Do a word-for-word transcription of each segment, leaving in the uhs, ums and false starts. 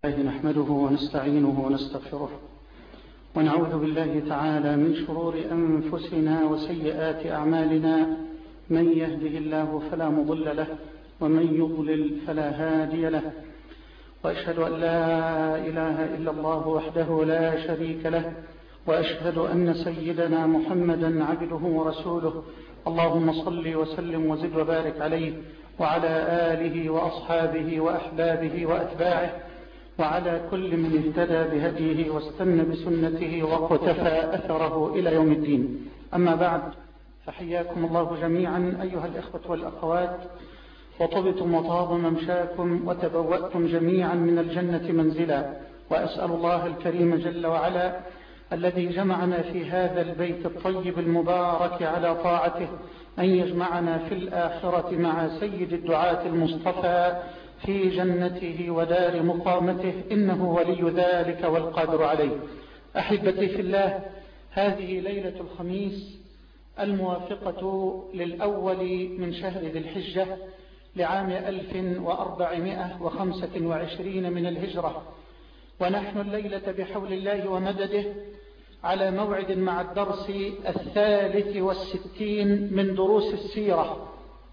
نحمده ونستعينه ونستغفره ونعوذ بالله تعالى من شرور أنفسنا وسيئات أعمالنا. من يهده الله فلا مضل له ومن يضلل فلا هادي له، وأشهد أن لا إله إلا الله وحده لا شريك له، وأشهد أن سيدنا محمدا عبده ورسوله. اللهم صل وسلم وزد وبارك عليه وعلى آله وأصحابه وأحبابه وأتباعه وعلى كل من اهتدى بهديه واستنى بسنته واقتفى أثره إلى يوم الدين. أما بعد، فحياكم الله جميعا أيها الإخوة والأخوات، وطبتم وطاب ممشاكم وتبوأتم جميعا من الجنة منزلا. وأسأل الله الكريم جل وعلا الذي جمعنا في هذا البيت الطيب المبارك على طاعته أن يجمعنا في الآخرة مع سيد الدعاة المصطفى في جنته ودار مقامته، إنه ولي ذلك والقادر عليه. أحبتي في الله، هذه ليلة الخميس الموافقة للأول من شهر ذي الحجة لعام ألف وأربعمائة وخمسة وعشرين من الهجرة، ونحن الليلة بحول الله ومدده على موعد مع الدرس الثالث والستين من دروس السيرة،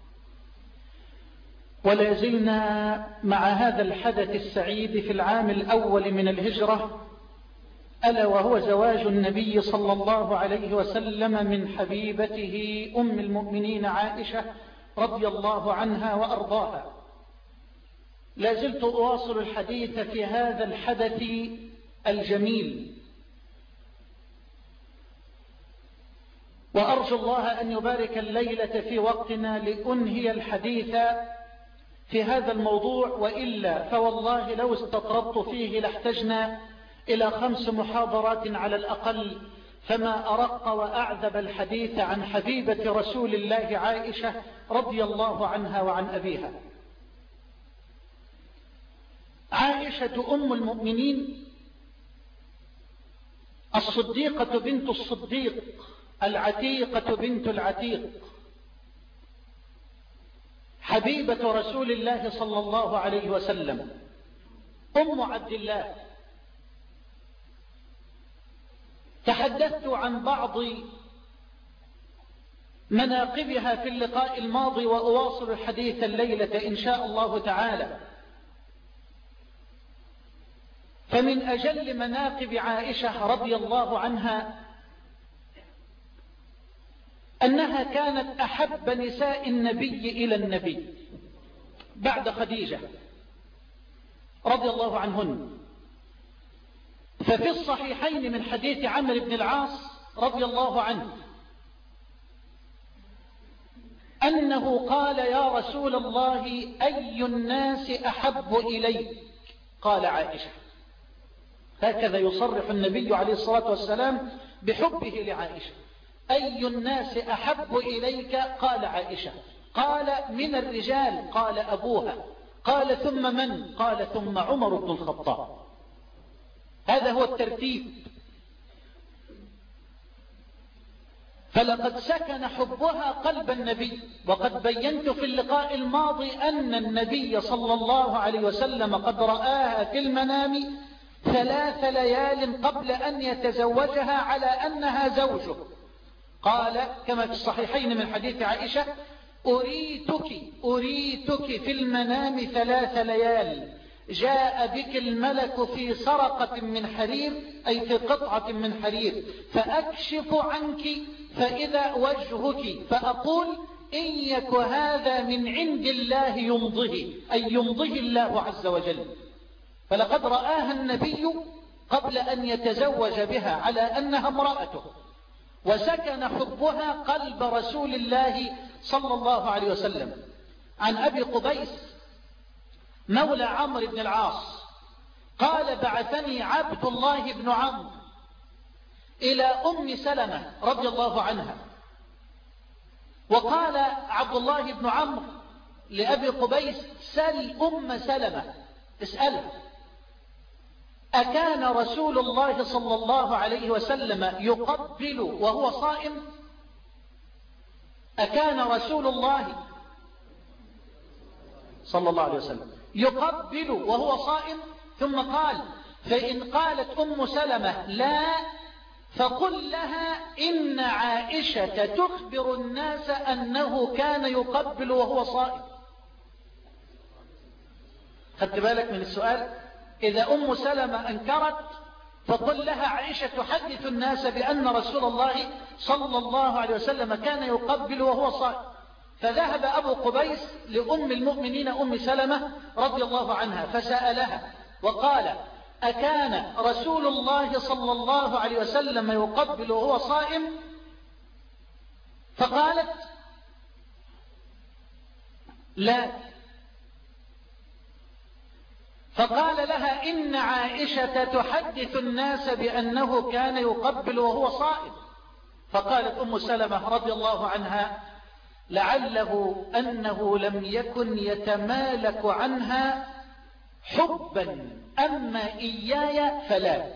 ولا زلنا مع هذا الحدث السعيد في العام الأول من الهجرة، ألا وهو زواج النبي صلى الله عليه وسلم من حبيبته أم المؤمنين عائشة رضي الله عنها وأرضاها. لا زلت أواصل الحديث في هذا الحدث الجميل، وأرجو الله أن يبارك الليلة في وقتنا لأنهي الحديث في هذا الموضوع، وإلا فوالله لو استطردت فيه لاحتجنا إلى خمس محاضرات على الأقل، فما أرق وأعذب الحديث عن حبيبة رسول الله عائشة رضي الله عنها وعن أبيها. عائشة أم المؤمنين الصديقة بنت الصديق العتيقة بنت العتيق، حبيبة رسول الله صلى الله عليه وسلم، أم عبد الله. تحدثت عن بعض مناقبها في اللقاء الماضي، وأواصل الحديث الليلة إن شاء الله تعالى. فمن أجل مناقب عائشة رضي الله عنها أنها كانت أحب نساء النبي إلى النبي بعد خديجة رضي الله عنهن. ففي الصحيحين من حديث عمرو بن العاص رضي الله عنه أنه قال: يا رسول الله، أي الناس أحب إليك؟ قال: عائشة. هكذا يصرح النبي عليه الصلاة والسلام بحبه لعائشة. أي الناس أحب إليك؟ قال: عائشة. قال: من الرجال؟ قال: أبوها. قال: ثم من؟ قال: ثم عمر بن الخطاب. هذا هو الترتيب. فلقد سكن حبها قلب النبي، وقد بينت في اللقاء الماضي أن النبي صلى الله عليه وسلم قد رآها في المنام ثلاث ليال قبل أن يتزوجها على أنها زوجه. قال كما في الصحيحين من حديث عائشة: أريتك أريتك في المنام ثلاث ليال، جاء بك الملك في سرقة من حرير، أي في قطعة من حرير، فأكشف عنك فإذا وجهك، فأقول: إن يك هذا من عند الله يمضه، أي يمضه الله عز وجل. فلقد رآها النبي قبل أن يتزوج بها على أنها امرأته، وسكن حبها قلب رسول الله صلى الله عليه وسلم. عن أبي قبيس مولى عمرو بن العاص قال: بعثني عبد الله بن عمرو إلى أم سلمة رضي الله عنها، وقال عبد الله بن عمرو لأبي قبيس: سل أم سلمة، اسألها، أكان رسول الله صلى الله عليه وسلم يقبل وهو صائم؟ أكان رسول الله صلى الله عليه وسلم يقبل وهو صائم؟ ثم قال: فإن قالت أم سلمة لا فقل لها إن عائشة تخبر الناس أنه كان يقبل وهو صائم. خدت بالك من السؤال؟ إذا أم سلمة أنكرت فقل لها: عائشة تحدث الناس بأن رسول الله صلى الله عليه وسلم كان يقبل وهو صائم. فذهب أبو قبيس لأم المؤمنين أم سلمة رضي الله عنها فسألها وقال: أكان رسول الله صلى الله عليه وسلم يقبل وهو صائم؟ فقالت: لا. فقال لها: إن عائشة تحدث الناس بأنه كان يقبل وهو صائم. فقالت أم سلمة رضي الله عنها: لعله أنه لم يكن يتمالك عنها حبا، أما إياي فلا.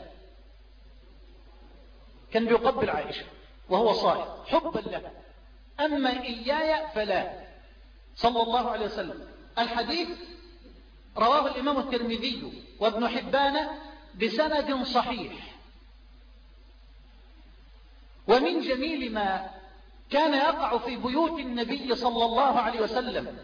كان بيقبل عائشة وهو صائم حبا لها، أما إياي فلا، صلى الله عليه وسلم. الحديث رواه الإمام الترمذي وابن حبان بسند صحيح. ومن جميل ما كان يقع في بيوت النبي صلى الله عليه وسلم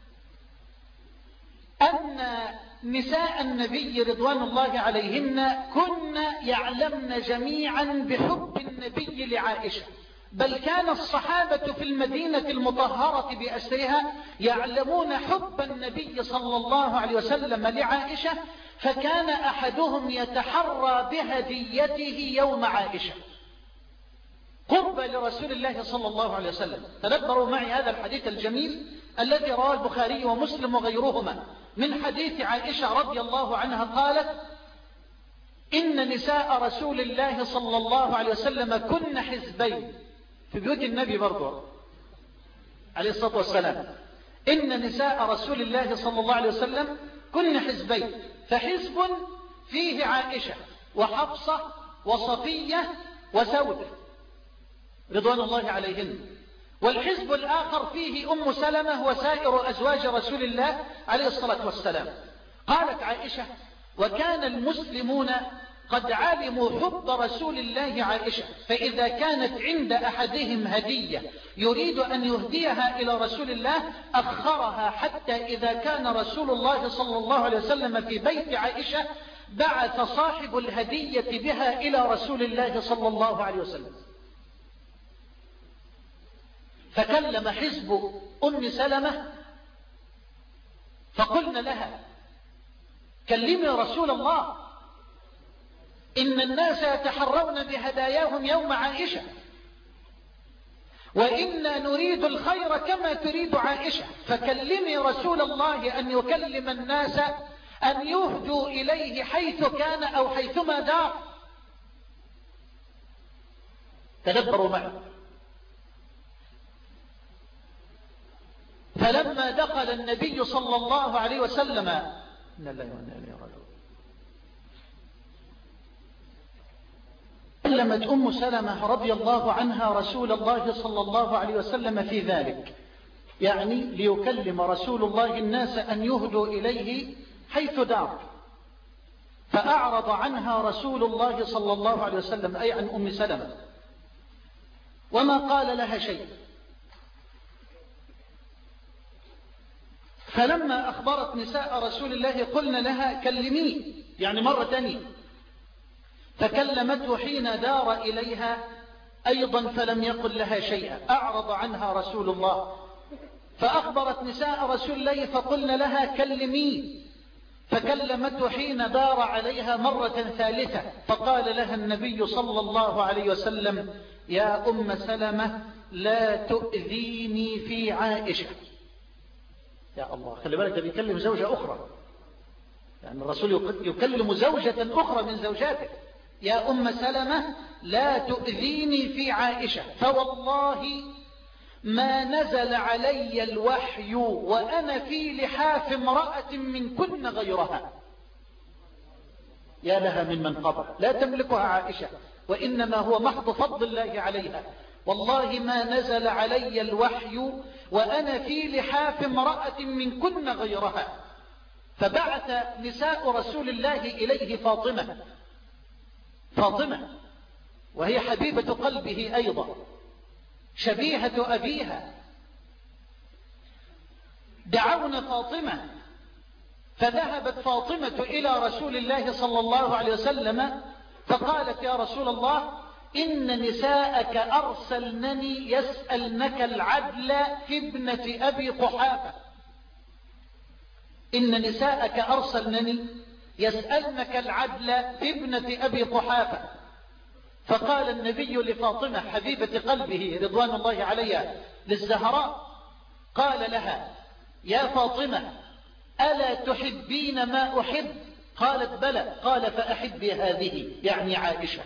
أن نساء النبي رضوان الله عليهن كن يعلمن جميعا بحب النبي لعائشة، بل كان الصحابة في المدينة المطهرة بأسرها يعلمون حب النبي صلى الله عليه وسلم لعائشة، فكان أحدهم يتحرى بهديته يوم عائشة قرب لرسول الله صلى الله عليه وسلم. تدبروا معي هذا الحديث الجميل الذي رواه البخاري ومسلم وغيرهما من حديث عائشة رضي الله عنها قالت: إن نساء رسول الله صلى الله عليه وسلم كن حزبين. في بيوت النبي برضو عليه الصلاة والسلام: إن نساء رسول الله صلى الله عليه وسلم كن حزبين، فحزب فيه عائشة وحفصة وصفية وسودة رضوان الله عليهن، والحزب الآخر فيه أم سلمة وسائر أزواج رسول الله عليه الصلاة والسلام. قالت عائشة: وكان المسلمون قد علموا حب رسول الله عائشة، فإذا كانت عند أحدهم هدية يريد أن يهديها إلى رسول الله أخرها حتى إذا كان رسول الله صلى الله عليه وسلم في بيت عائشة بعث صاحب الهدية بها إلى رسول الله صلى الله عليه وسلم. فكلم حزب أم سلمة فقلنا لها: كلمي رسول الله، إن الناس يتحرون بهداياهم يوم عائشة، وإنا نريد الخير كما تريد عائشة، فكلمي رسول الله أن يكلم الناس أن يهدوا إليه حيث كان أو حيثما دار. تدبروا معي. فلما دخل النبي صلى الله عليه وسلم إن الله وإنا إليه راجعون كلمت أم سلمة رضي الله عنها رسول الله صلى الله عليه وسلم في ذلك، يعني ليكلم رسول الله الناس أن يهدوا إليه حيث دار، فأعرض عنها رسول الله صلى الله عليه وسلم أي عن أم سلمة، وما قال لها شيء. فلما أخبرت نساء رسول الله قلنا لها: كلميه، يعني مرة تانية. فكلمته حين دار إليها أيضا فلم يقل لها شيئا، أعرض عنها رسول الله. فأخبرت نساء رسول الله فقلنا لها: كلميه. فكلمته حين دار عليها مرة ثالثة، فقال لها النبي صلى الله عليه وسلم: يا أم سلمة لا تؤذيني في عائشة. يا الله، خلي بالك، ده بيكلم زوجة أخرى، يعني الرسول يكلم زوجة أخرى من زوجاته. يا أم سلمة لا تؤذيني في عائشة، فوالله ما نزل علي الوحي وأنا في لحاف امرأة من كن غيرها. يا لها من منقبة لا تملكها عائشة، وإنما هو محض فضل الله عليها. والله ما نزل علي الوحي وأنا في لحاف امرأة من كن غيرها. فبعث نساء رسول الله إليه فاطمة فاطمة وهي حبيبة قلبه أيضا، شبيهة أبيها، دعونا فاطمة. فذهبت فاطمة إلى رسول الله صلى الله عليه وسلم فقالت: يا رسول الله، إن نساءك أرسلنني يسألنك العدل في ابنة أبي قحافة. إن نساءك أرسلنني يسألنك العدل في ابنة أبي قحافة. فقال النبي لفاطمة حبيبة قلبه رضوان الله عليها للزهراء، قال لها: يا فاطمة، ألا تحبين ما أحب؟ قالت: بلى. قال: فأحبي هذه، يعني عائشة.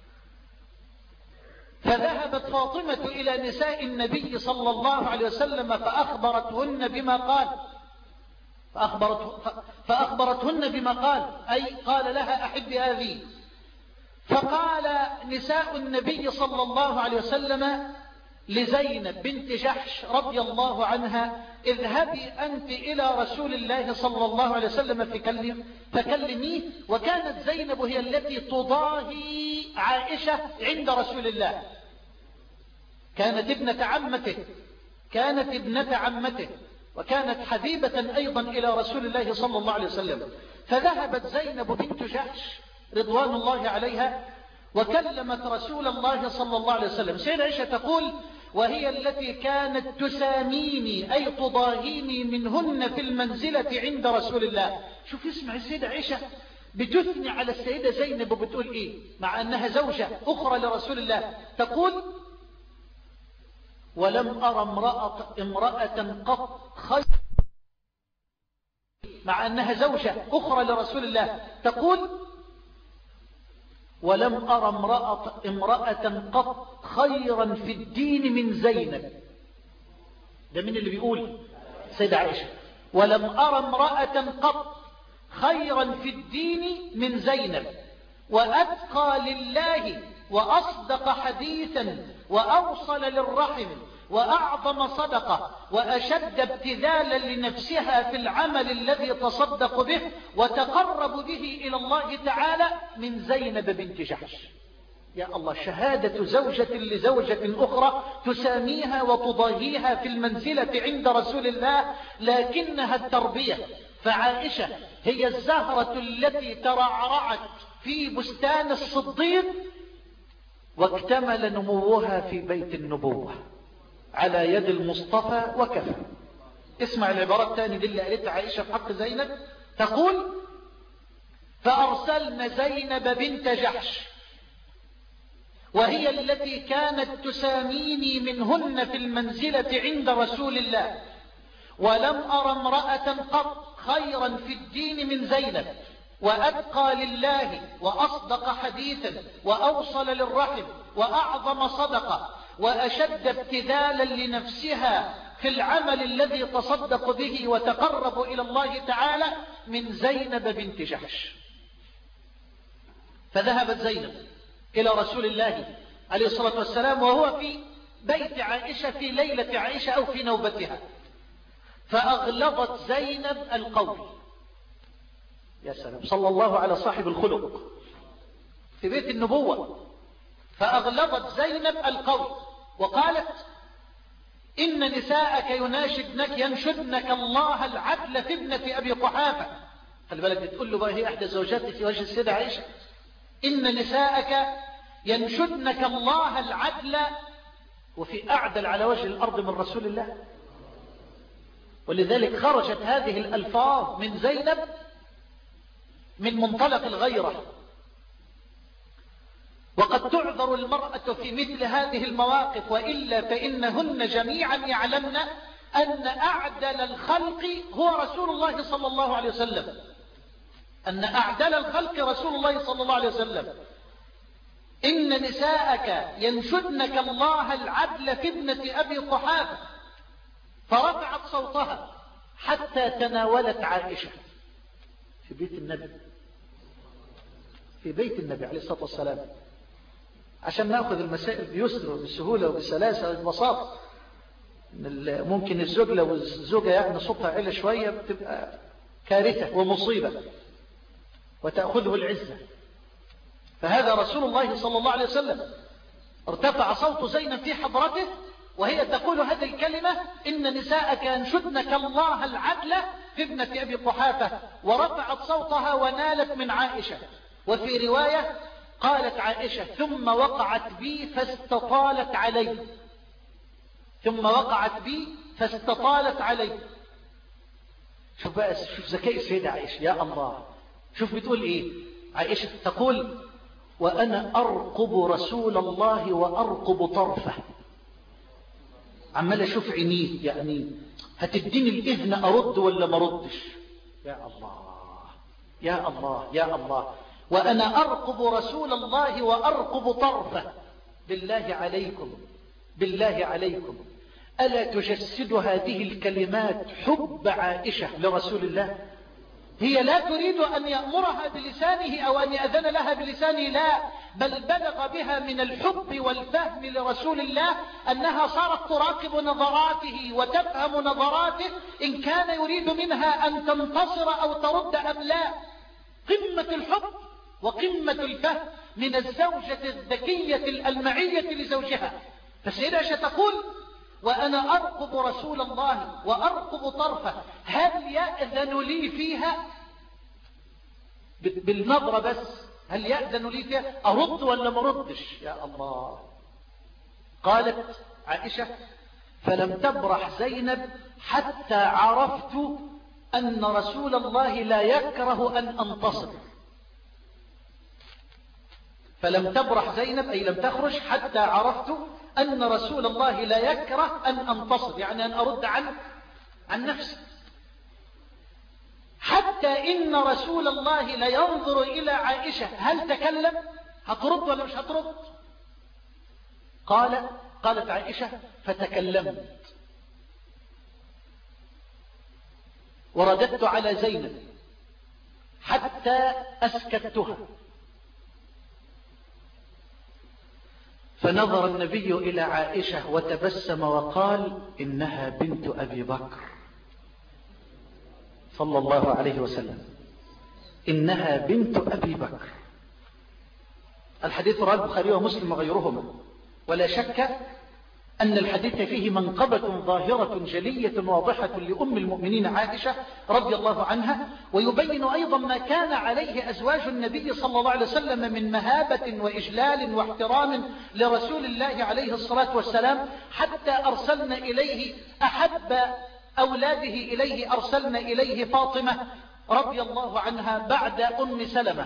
فذهبت فاطمة إلى نساء النبي صلى الله عليه وسلم فأخبرتهن بما قال فأخبرت فأخبرتهن بما قال أي قال لها: أحبي هذه. فقال نساء النبي صلى الله عليه وسلم لزينب بنت جحش رضي الله عنها: اذهبي أنت إلى رسول الله صلى الله عليه وسلم فكلميه. وكانت زينب هي التي تضاهي عائشة عند رسول الله، كانت ابنة عمته كانت ابنة عمته وكانت حبيبة أيضا إلى رسول الله صلى الله عليه وسلم. فذهبت زينب بنت جحش رضوان الله عليها وكلمت رسول الله صلى الله عليه وسلم. سيدة عائشة تقول: وهي التي كانت تساميني أي تضاهيني منهن في المنزلة عند رسول الله. شوف اسمع السيدة عائشة بتثني على السيدة زينب وبتقول إيه مع أنها زوجة أخرى لرسول الله. تقول: ولم أرى امرأة, امرأة قط خير، مع أنها زوجة أخرى لرسول الله. تقول: ولم أرى امرأة, امرأة قط خيرا في الدين من زينب. ده من اللي بيقول؟ سيدة عائشة. ولم أرى امرأة قط خيرا في الدين من زينب، وأتقى لله وأصدق حديثا وأوصل للرحم وأعظم صدقة وأشد ابتذالا لنفسها في العمل الذي تصدق به وتقرب به إلى الله تعالى من زينب بنت جحش. يا الله، شهادة زوجة لزوجة أخرى تساميها وتضاهيها في المنزلة عند رسول الله، لكنها التربية. فعائشة هي الزهرة التي ترعرعت في بستان الصديق واكتمل نموها في بيت النبوة على يد المصطفى وكفى. اسمع العبارات الثانية دي اللي قالتها عائشة في حق زينب. تقول: فأرسلنا زينب بنت جحش وهي التي كانت تساميني منهن في المنزلة عند رسول الله، ولم أرى امرأة قط خيرا في الدين من زينب، وأتقى لله وأصدق حديثا وأوصل للرحم وأعظم صدقة وأشد ابتذالا لنفسها في العمل الذي تصدق به وتقرب إلى الله تعالى من زينب بنت جحش. فذهبت زينب إلى رسول الله عليه الصلاة والسلام وهو في بيت عائشة في ليلة عائشة أو في نوبتها، فأغلظت زينب القول. يا سلام، صلى الله على صاحب الخلق في بيت النبوة. فأغلظت زينب القول وقالت: إن نساءك يناشدنك ينشدنك الله العدل في ابنة أبي قحافة. خلي بالك، بتقول له بقى هي إحدى زوجاتي في وجه السيدة عائشة: إن نساءك ينشدنك الله العدل، وفي أعدل على وجه الأرض من رسول الله. ولذلك خرجت هذه الألفاظ من زينب من منطلق الغيرة. وقد تعذر المرأة في مثل هذه المواقف، وإلا فإنهن جميعا يعلمن أن أعدل الخلق هو رسول الله صلى الله عليه وسلم، أن أعدل الخلق رسول الله صلى الله عليه وسلم. إن نساءك ينشدنك الله العدل في ابنة أبي قحافة. فرفعت صوتها حتى تناولت عائشة في بيت النبي في بيت النبي عليه الصلاة والسلام، عشان نأخذ المسائل بيسر وبسهولة وبسلاسة وببساطة. ممكن الزوج لو الزوجة يعني صوتها عالي شوية بتبقى كارثة ومصيبة وتأخذه العزة. فهذا رسول الله صلى الله عليه وسلم ارتفع صوت زينب في حضرته وهي تقول هذه الكلمة: إن نساءك ينشدنك الله العدل في ابنة أبي قحافة، ورفعت صوتها ونالت من عائشة. وفي رواية قالت عائشة: ثم وقعت بي فاستطالت علي، ثم وقعت بي فاستطالت علي. شوف بقى، شوف ذكاء السيدة عائشة، يا الله. شوف بتقول ايه عائشة، تقول: وأنا أرقب رسول الله وأرقب طرفه. عمال أشوف عينيه، يعني هتديني الإذن أرد ولا ما ردش؟ يا الله يا الله يا الله. وأنا أرقب رسول الله وأرقب طرفه. بالله عليكم بالله عليكم، ألا تجسد هذه الكلمات حب عائشة لرسول الله؟ هي لا تريد أن يأمرها بلسانه أو أن يأذن لها بلسانه، لا، بل بلغ بها من الحب والفهم لرسول الله أنها صارت تراقب نظراته وتفهم نظراته إن كان يريد منها أن تنتصر أو ترد أم لا. قمة الحب وقمة الفهم من الزوجة الذكية الألمعية لزوجها. فالسيدة عائشة تقول: وأنا أرقب رسول الله وأرقب طرفه، هل يأذن لي فيها؟ بالنظرة بس، هل يأذن لي فيها؟ أرد ولا ما ردش؟ يا الله. قالت عائشة: فلم تبرح زينب حتى عرفت أن رسول الله لا يكره أن أنتصر. فلم تبرح زينب أي لم تخرج حتى عرفت أن رسول الله لا يكره أن أنتصر، يعني أن أرد عن عن نفسي. حتى إن رسول الله لا ينظر إلى عائشة هل تكلم، هترد ولا مش هترد؟ قال قالت عائشة: فتكلمت ورددت على زينب حتى أسكتتها. فنظر النبي إلى عائشة وتبسم وقال: إنها بنت أبي بكر صلى الله عليه وسلم، إنها بنت أبي بكر. الحديث رواه البخاري ومسلم وغيرهما، ولا شك أن الحديث فيه منقبة ظاهرة جلية واضحة لأم المؤمنين عائشة رضي الله عنها، ويبين أيضا ما كان عليه أزواج النبي صلى الله عليه وسلم من مهابة وإجلال واحترام لرسول الله عليه الصلاة والسلام، حتى أرسلنا إليه أحب أولاده إليه، أرسلنا إليه فاطمة رضي الله عنها بعد أم سلمة.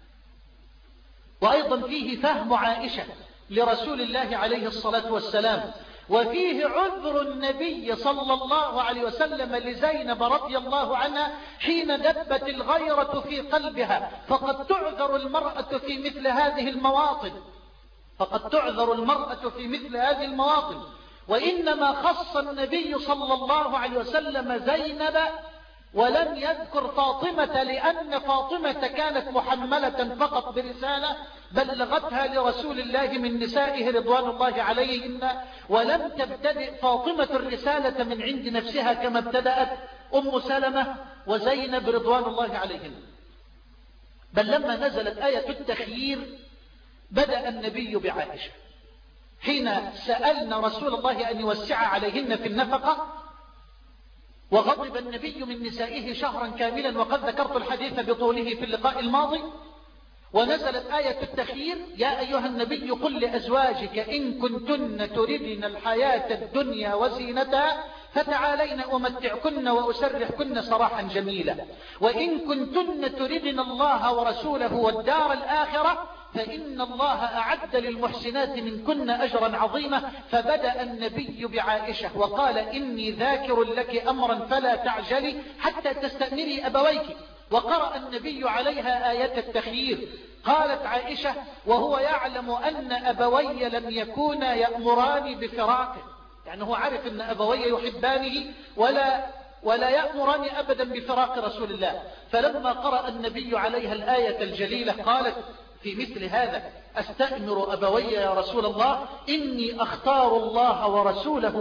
وأيضا فيه فهم عائشة لرسول الله عليه الصلاة والسلام، وفيه عذر النبي صلى الله عليه وسلم لزينب رضي الله عنها حين دبت الغيرة في قلبها. فقد تعذر المرأة في مثل هذه المواطن، فقد تعذر المرأة في مثل هذه المواطن. وإنما خص النبي صلى الله عليه وسلم زينب ولم يذكر فاطمة، لأن فاطمة كانت محملة فقط برسالة بلغتها لرسول الله من نسائه رضوان الله عليهن، ولم تبتدئ فاطمة الرسالة من عند نفسها كما ابتدأت أم سلمة وزينب رضوان الله عليهن. بل لما نزلت آية التخيير بدأ النبي بعائشة حين سألنا رسول الله أن يوسع عليهن في النفقة، وغضب النبي من نسائه شهرا كاملا، وقد ذكرت الحديث بطوله في اللقاء الماضي. ونزلت آية التخيير: يا أيها النبي قل لأزواجك إن كنتن تردن الحياة الدنيا وزينتها فتعالين أمتعكن وأسرحكن سراحا جميلا، وإن كنتن تردن الله ورسوله والدار الآخرة فإن الله أعد للمحسنات منكن أجرا عظيما. فبدأ النبي بعائشة وقال: إني ذاكر لك أمرا فلا تعجلي حتى تستأمري أبويك. وقرأ النبي عليها آية التخيير. قالت عائشة: وهو يعلم أن أبوي لم يكونا يأمران بفراقه، يعني هو عارف أن أبوي يحبانه ولا ولا يأمران أبدا بفراق رسول الله. فلما قرأ النبي عليها الآية الجليلة قالت في مثل هذا: أستأمر أبوي يا رسول الله، إني أختار الله ورسوله والدار الآخرة، رضي الله عنه.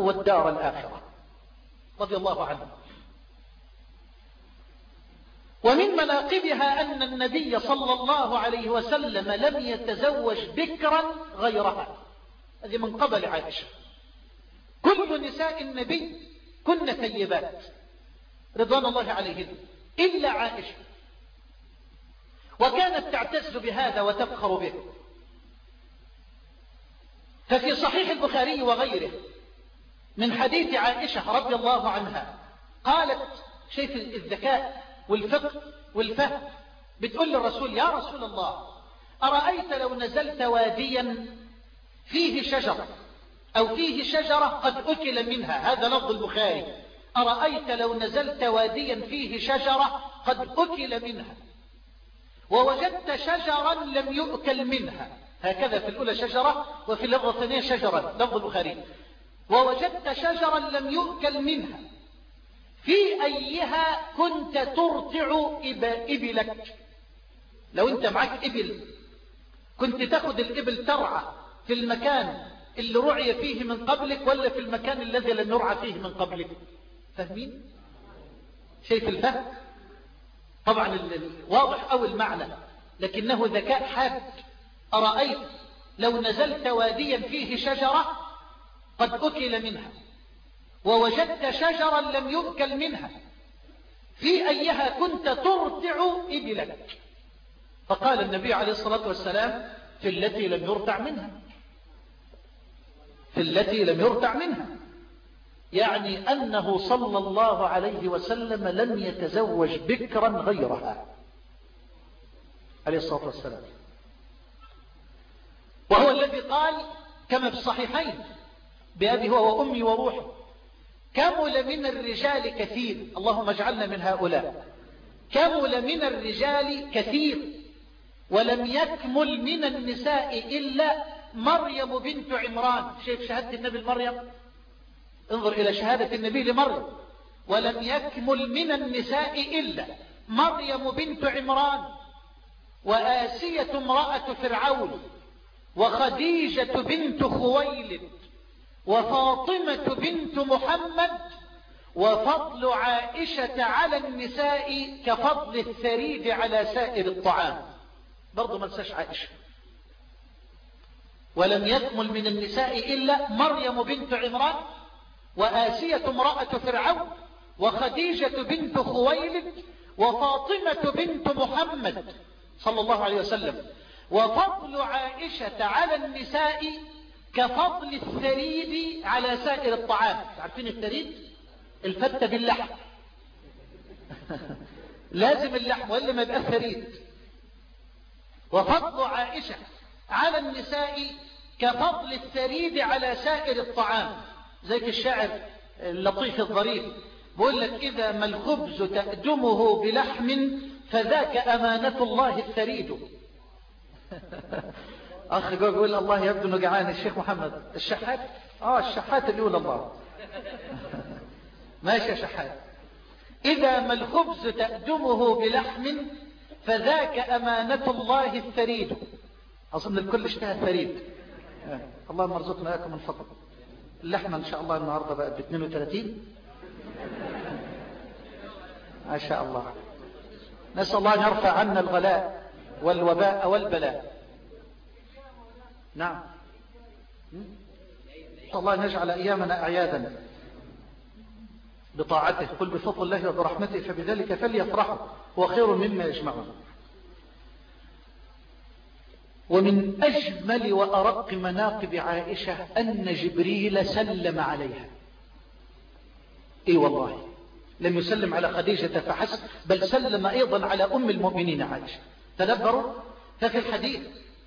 ومن مناقبها أن النبي صلى الله عليه وسلم لم يتزوج بكرا غيرها. هذه من قبل عائشة. كل نساء النبي كن ثيبات رضوان الله عليهن إلا عائشة، وكانت تعتز بهذا وتفخر به. ففي صحيح البخاري وغيره من حديث عائشة رضي الله عنها قالت، شايف الذكاء والفقه والفهم، بتقول للرسول: يا رسول الله، أرأيت لو نزلت واديا فيه شجرة أو فيه شجرة قد أكل منها، هذا لفظ البخاري، أرأيت لو نزلت واديا فيه شجرة قد أكل منها ووجدت شجرا لم يؤكل منها، هكذا في الأولى شجرة وفي اللفظة الثانية شجرة، لفظ البخاري، ووجدت شجرا لم يؤكل منها، في أيها كنت ترتع إبلك؟ لو أنت معك إبل كنت تأخذ الإبل ترعى في المكان اللي رعي فيه من قبلك ولا في المكان الذي لم يرعى فيه من قبلك؟ فاهمين؟ شايف الفهم؟ طبعا واضح أو المعنى، لكنه ذكاء حاد. أرأيت لو نزلت واديا فيه شجرة قد أكل منها ووجدت شجرا لم يؤكل منها، في أيها كنت ترتع إبلك؟ فقال النبي عليه الصلاة والسلام: في التي لم يرتع منها، في التي لم يرتع منها، يعني أنه صلى الله عليه وسلم لم يتزوج بكرا غيرها عليه الصلاة والسلام. وهو الذي قال كما في الصحيحين بأبي هو وأمي وروحي: كمل من الرجال كثير، اللهم اجعلنا من هؤلاء، كمل من الرجال كثير ولم يكمل من النساء إلا مريم بنت عمران. شايف شهادة النبي لمريم؟ انظر إلى شهادة النبي لمريم: ولم يكمل من النساء إلا مريم بنت عمران وآسية امرأة فرعون وخديجة بنت خويلد وفاطمة بنت محمد، وفضل عائشة على النساء كفضل الثريد على سائر الطعام. برضو ما نساش عائشة. ولم يكمل من النساء إلا مريم بنت عمران وآسية امرأة فرعون وخديجة بنت خويلد وفاطمة بنت محمد صلى الله عليه وسلم، وفضل عائشة على النساء كفضل الثريد على سائر الطعام. عارفين الثريد؟ الفتة باللحم لازم اللحم وإلا ما يبقى الثريد. وفضل عائشة على النساء كفضل الثريد على سائر الطعام. زي الشاعر اللطيف الظريف بقول لك: إذا ما الخبز تأدمه بلحم فذاك أمانة الله الثريد. أخي جوه يقول: الله يبدو أنه جعان. الشيخ محمد الشحات، آه الشحات اللي يقول الله ماشي يا شحات. إذا ما الخبز تأدمه بلحم فذاك أمانة الله الثريد. أظن الكل اشتهى الثريد. اللهم ارزقنا إياكم من فضل. اللحمة إن شاء الله النهاردة بقت ب اثنين وثلاثين ما شاء الله. نسأل الله أن يرفع عنا الغلاء والوباء والبلاء. نعم، نسأل الله أن يجعل أيامنا أعيادا بطاعته. قل بفضل الله وبرحمته فبذلك فليفرحوا هو خير مما يجمعون. ومن أجمل وأرق مناقب عائشة أن جبريل سلم عليها. إي والله، لم يسلم على خديجة فحسب، بل سلم أيضا على أم المؤمنين عائشة. تدبروا. ففي الحديث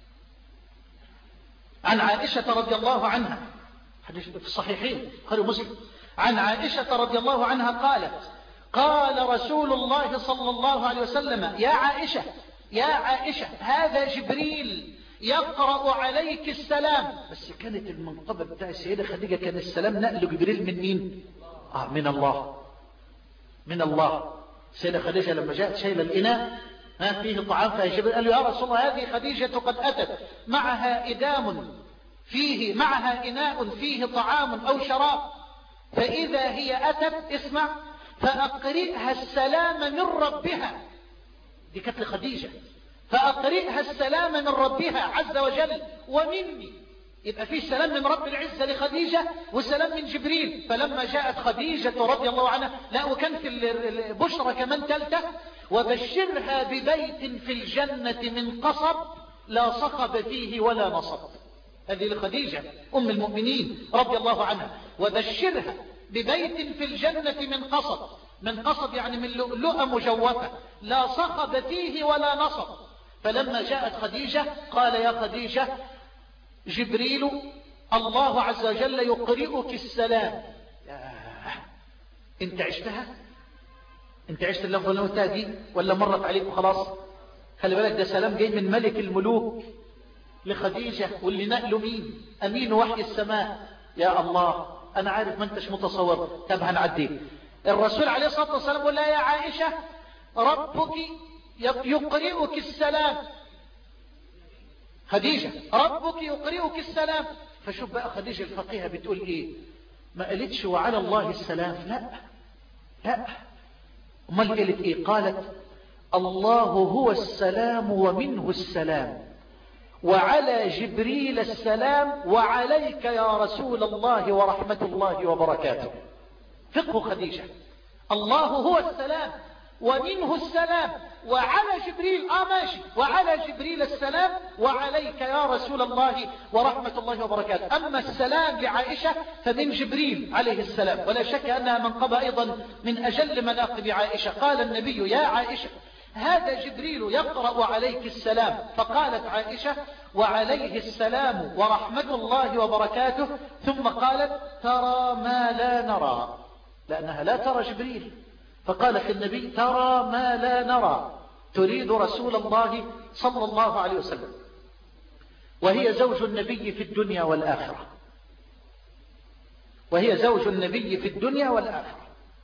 عن عائشة رضي الله عنها، حديث في الصحيحين قال مسلم، عن عائشة رضي الله عنها قالت: قال رسول الله صلى الله عليه وسلم: يا عائشة يا عائشة هذا جبريل يقرأ عليك السلام. بس كانت المنقبة بتاع السيدة خديجة كان السلام نقل جبريل من مين؟ آه من الله، من الله. السيدة خديجة لما جاءت شايلة الإناء ها فيه طعام، فجبريل قال له: يا رسول الله هذه خديجة قد أتت معها إدام فيه، معها إناء فيه طعام أو شراب، فإذا هي أتت اسمع فأقرئها السلام من ربها دي كانت لخديجة، فأقرئها السلام من ربها عز وجل ومني. يبقى فيه سلام من رب العزة لخديجة وسلام من جبريل. فلما جاءت خديجة رضي الله عنها، لا وكان في البشرى كمان ثالثة، وبشرها ببيت في الجنة من قصب لا صخب فيه ولا نصب. هذه لخديجة أم المؤمنين رضي الله عنها. وبشرها ببيت في الجنة من قصب، من قصب يعني من لؤلؤة مجوفة، لا صخب فيه ولا نصب. فلما جاءت خديجة قال يا خديجة جبريل الله عز وجل يقرئك السلام. انت عشتها؟ انت عشت اللفظة اللي قلتها دي ولا مرت عليك وخلاص؟ خلي بالك ده سلام جاي من ملك الملوك لخديجة، واللي نقله مين؟ أمين وحي السماء. يا الله أنا عارف ما انتش متصور. طب هنعديه. الرسول عليه الصلاة والسلام قال يا عائشة ربك يقرئك السلام. خديجة ربك يقرئك السلام. فشوف بقى خديجة الفقيهة بتقول ايه؟ ما قالتش وعلى الله السلام، لا لا، امال قالت ايه؟ قالت الله هو السلام ومنه السلام، وعلى جبريل السلام، وعليك يا رسول الله ورحمة الله وبركاته. فقه خديجة، الله هو السلام ومنه السلام، وعلى جبريل آه ماشي، وعلى جبريل السلام، وعليك يا رسول الله ورحمة الله وبركاته. أما السلام لعائشة فمن جبريل عليه السلام، ولا شك أنها منقبة أيضا من أجل مناقب عائشة. قال النبي يا عائشة هذا جبريل يقرأ عليك السلام. فقالت عائشة وعليه السلام ورحمة الله وبركاته. ثم قالت ترى ما لا نرى، لأنها لا ترى جبريل. فقالت النبي ترى ما لا نرى، تريد رسول الله صلى الله عليه وسلم، وهي زوج النبي في الدنيا والآخرة، وهي زوج النبي في الدنيا والآخرة.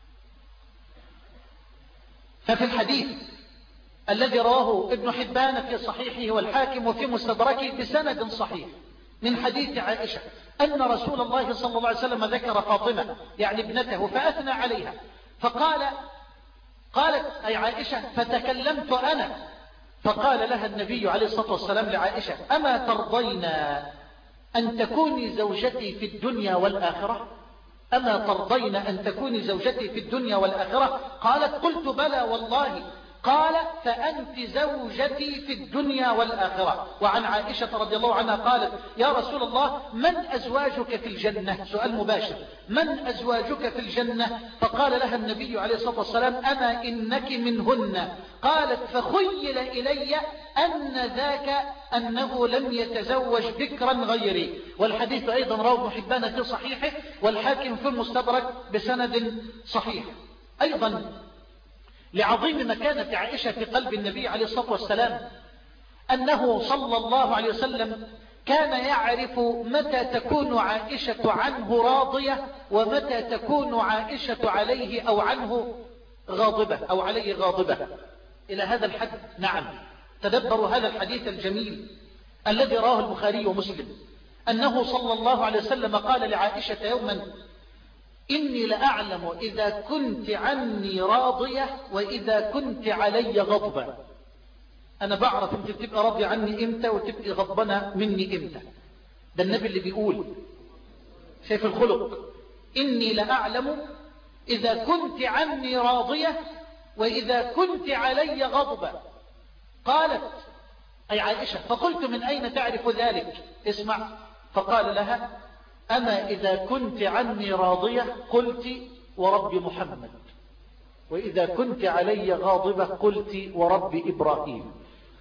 ففي الحديث الذي رواه ابن حبان في صحيحه والحاكم في مستدركه بسند صحيح من حديث عائشة أن رسول الله صلى الله عليه وسلم ذكر فاطمة يعني ابنته فأثنى عليها، فقال قالت أي عائشة فتكلمت أنا، فقال لها النبي عليه الصلاة والسلام لعائشة أما ترضين أن تكوني زوجتي في الدنيا والآخرة؟ أما ترضين أن تكوني زوجتي في الدنيا والآخرة؟ قالت قلت بلى والله. قال فأنت زوجتي في الدنيا والآخرة. وعن عائشة رضي الله عنها قالت يا رسول الله من أزواجك في الجنة؟ سؤال مباشر، من أزواجك في الجنة؟ فقال لها النبي عليه الصلاة والسلام أما إنك منهن. قالت فخيل إلي أن ذاك أنه لم يتزوج بكرا غيري. والحديث أيضا رواه ابن حبان في صحيحه والحاكم في المستدرك بسند صحيح. أيضا لعظيم مكانة عائشة في قلب النبي عليه الصلاة والسلام أنه صلى الله عليه وسلم كان يعرف متى تكون عائشة عنه راضية ومتى تكون عائشة عليه أو عنه غاضبة أو عليه غاضبة. إلى هذا الحد نعم. تدبروا هذا الحديث الجميل الذي رواه البخاري ومسلم أنه صلى الله عليه وسلم قال لعائشة يوما إني لأعلم إذا كنت عني راضية وإذا كنت علي غضبة. أنا بعرف أنت بتبقى راضية عني إمتى وتبقى غضبنا مني إمتى. ده النبي اللي بيقول، شايف الخلق، إني لأعلم إذا كنت عني راضية وإذا كنت علي غضبة. قالت أي عائشة فقلت من أين تعرف ذلك؟ اسمع. فقال لها أما إذا كنت عني راضية قلت ورب محمد، وإذا كنت علي غاضبة قلت ورب إبراهيم.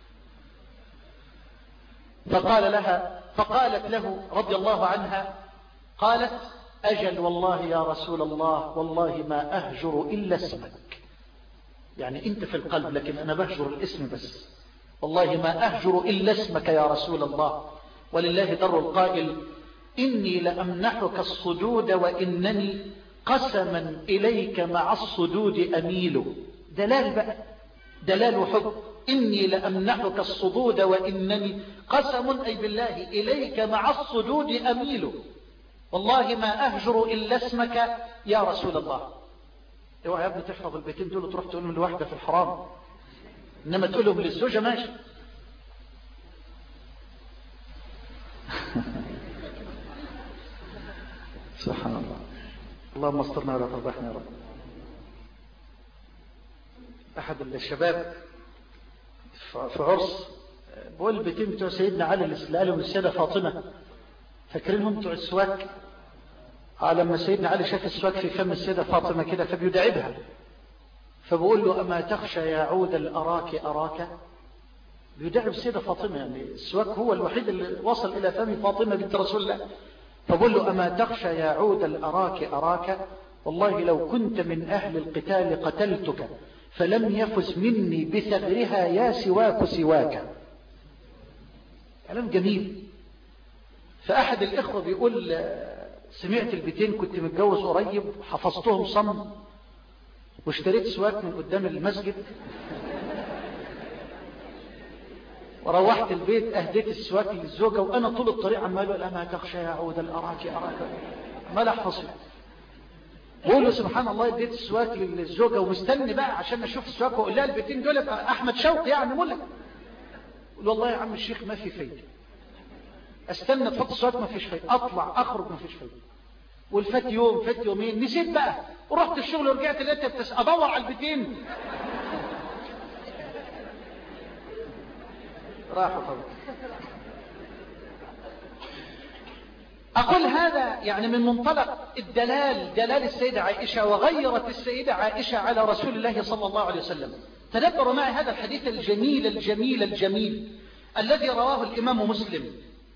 فقال لها فقالت له رضي الله عنها قالت أجل والله يا رسول الله والله ما أهجر إلا اسمك. يعني أنت في القلب لكن أنا بهجر الاسم بس، والله ما أهجر إلا اسمك يا رسول الله. ولله در القائل إني لأمنحك الصدود وإنني قسما إليك مع الصدود أميل. دلال بقى، دلال وحب. إني لأمنحك الصدود وإنني قسم أي بالله إليك مع الصدود أميل، والله ما أهجر إلا اسمك يا رسول الله. اوعى يا ابني تحفظ البيتين دول وتروح تقولهم لواحدة في الحرام. إنما تقول لهم للزوجة ماشي. سبحان الله. اللهم استرنا ولا تفضحنا يا رب. أحد الشباب في عرس بقول البيتين بتوع سيدنا علي اللي قالوا للسيدة فاطمة، فاكرينهم بتوع السواك؟ آه لما سيدنا علي شاف السواك في فم السيدة فاطمة كده فبيدعبها، فبقول له أما تخشى يا عود الأراك أراك. بيدعب السيدة فاطمة، يعني السواك هو الوحيد اللي وصل إلى فم فاطمة بنت رسول الله. فبقول له أما تخشى يا عود الأراك أراك، والله لو كنت من أهل القتال قتلتك فلم يفز مني بثغرها يا سواك سواك. كلام جميل. فأحد الإخوة بيقول سمعت البيتين كنت متجوز قريب حفظتهم صم واشتريت سواك من قدام المسجد وروحت البيت أهديت السواك للزوجة وأنا طول الطريق عمال أقول أما تخشى يا عود الأراك أراك، عمال أحفظ. بقول له سبحان الله اديت السواك للزوجة ومستني بقى عشان أشوف السواك وأقول لها البيتين دول أحمد شوقي يعني ملك. قول والله يا عم الشيخ ما في فايدة، استنى تحط السواك ما فيش فايدة، أطلع أخرج ما فيش فايدة. والفات يوم فات يومين نسيت بقى ورحت الشغل ورجعت لقيت أدور على البيتين راحوا طبعا. أقول هذا يعني من منطلق الدلال، دلال السيدة عائشة، وغيرت السيدة عائشة على رسول الله صلى الله عليه وسلم. تدبروا معي هذا الحديث الجميل الجميل الجميل الذي رواه الإمام مسلم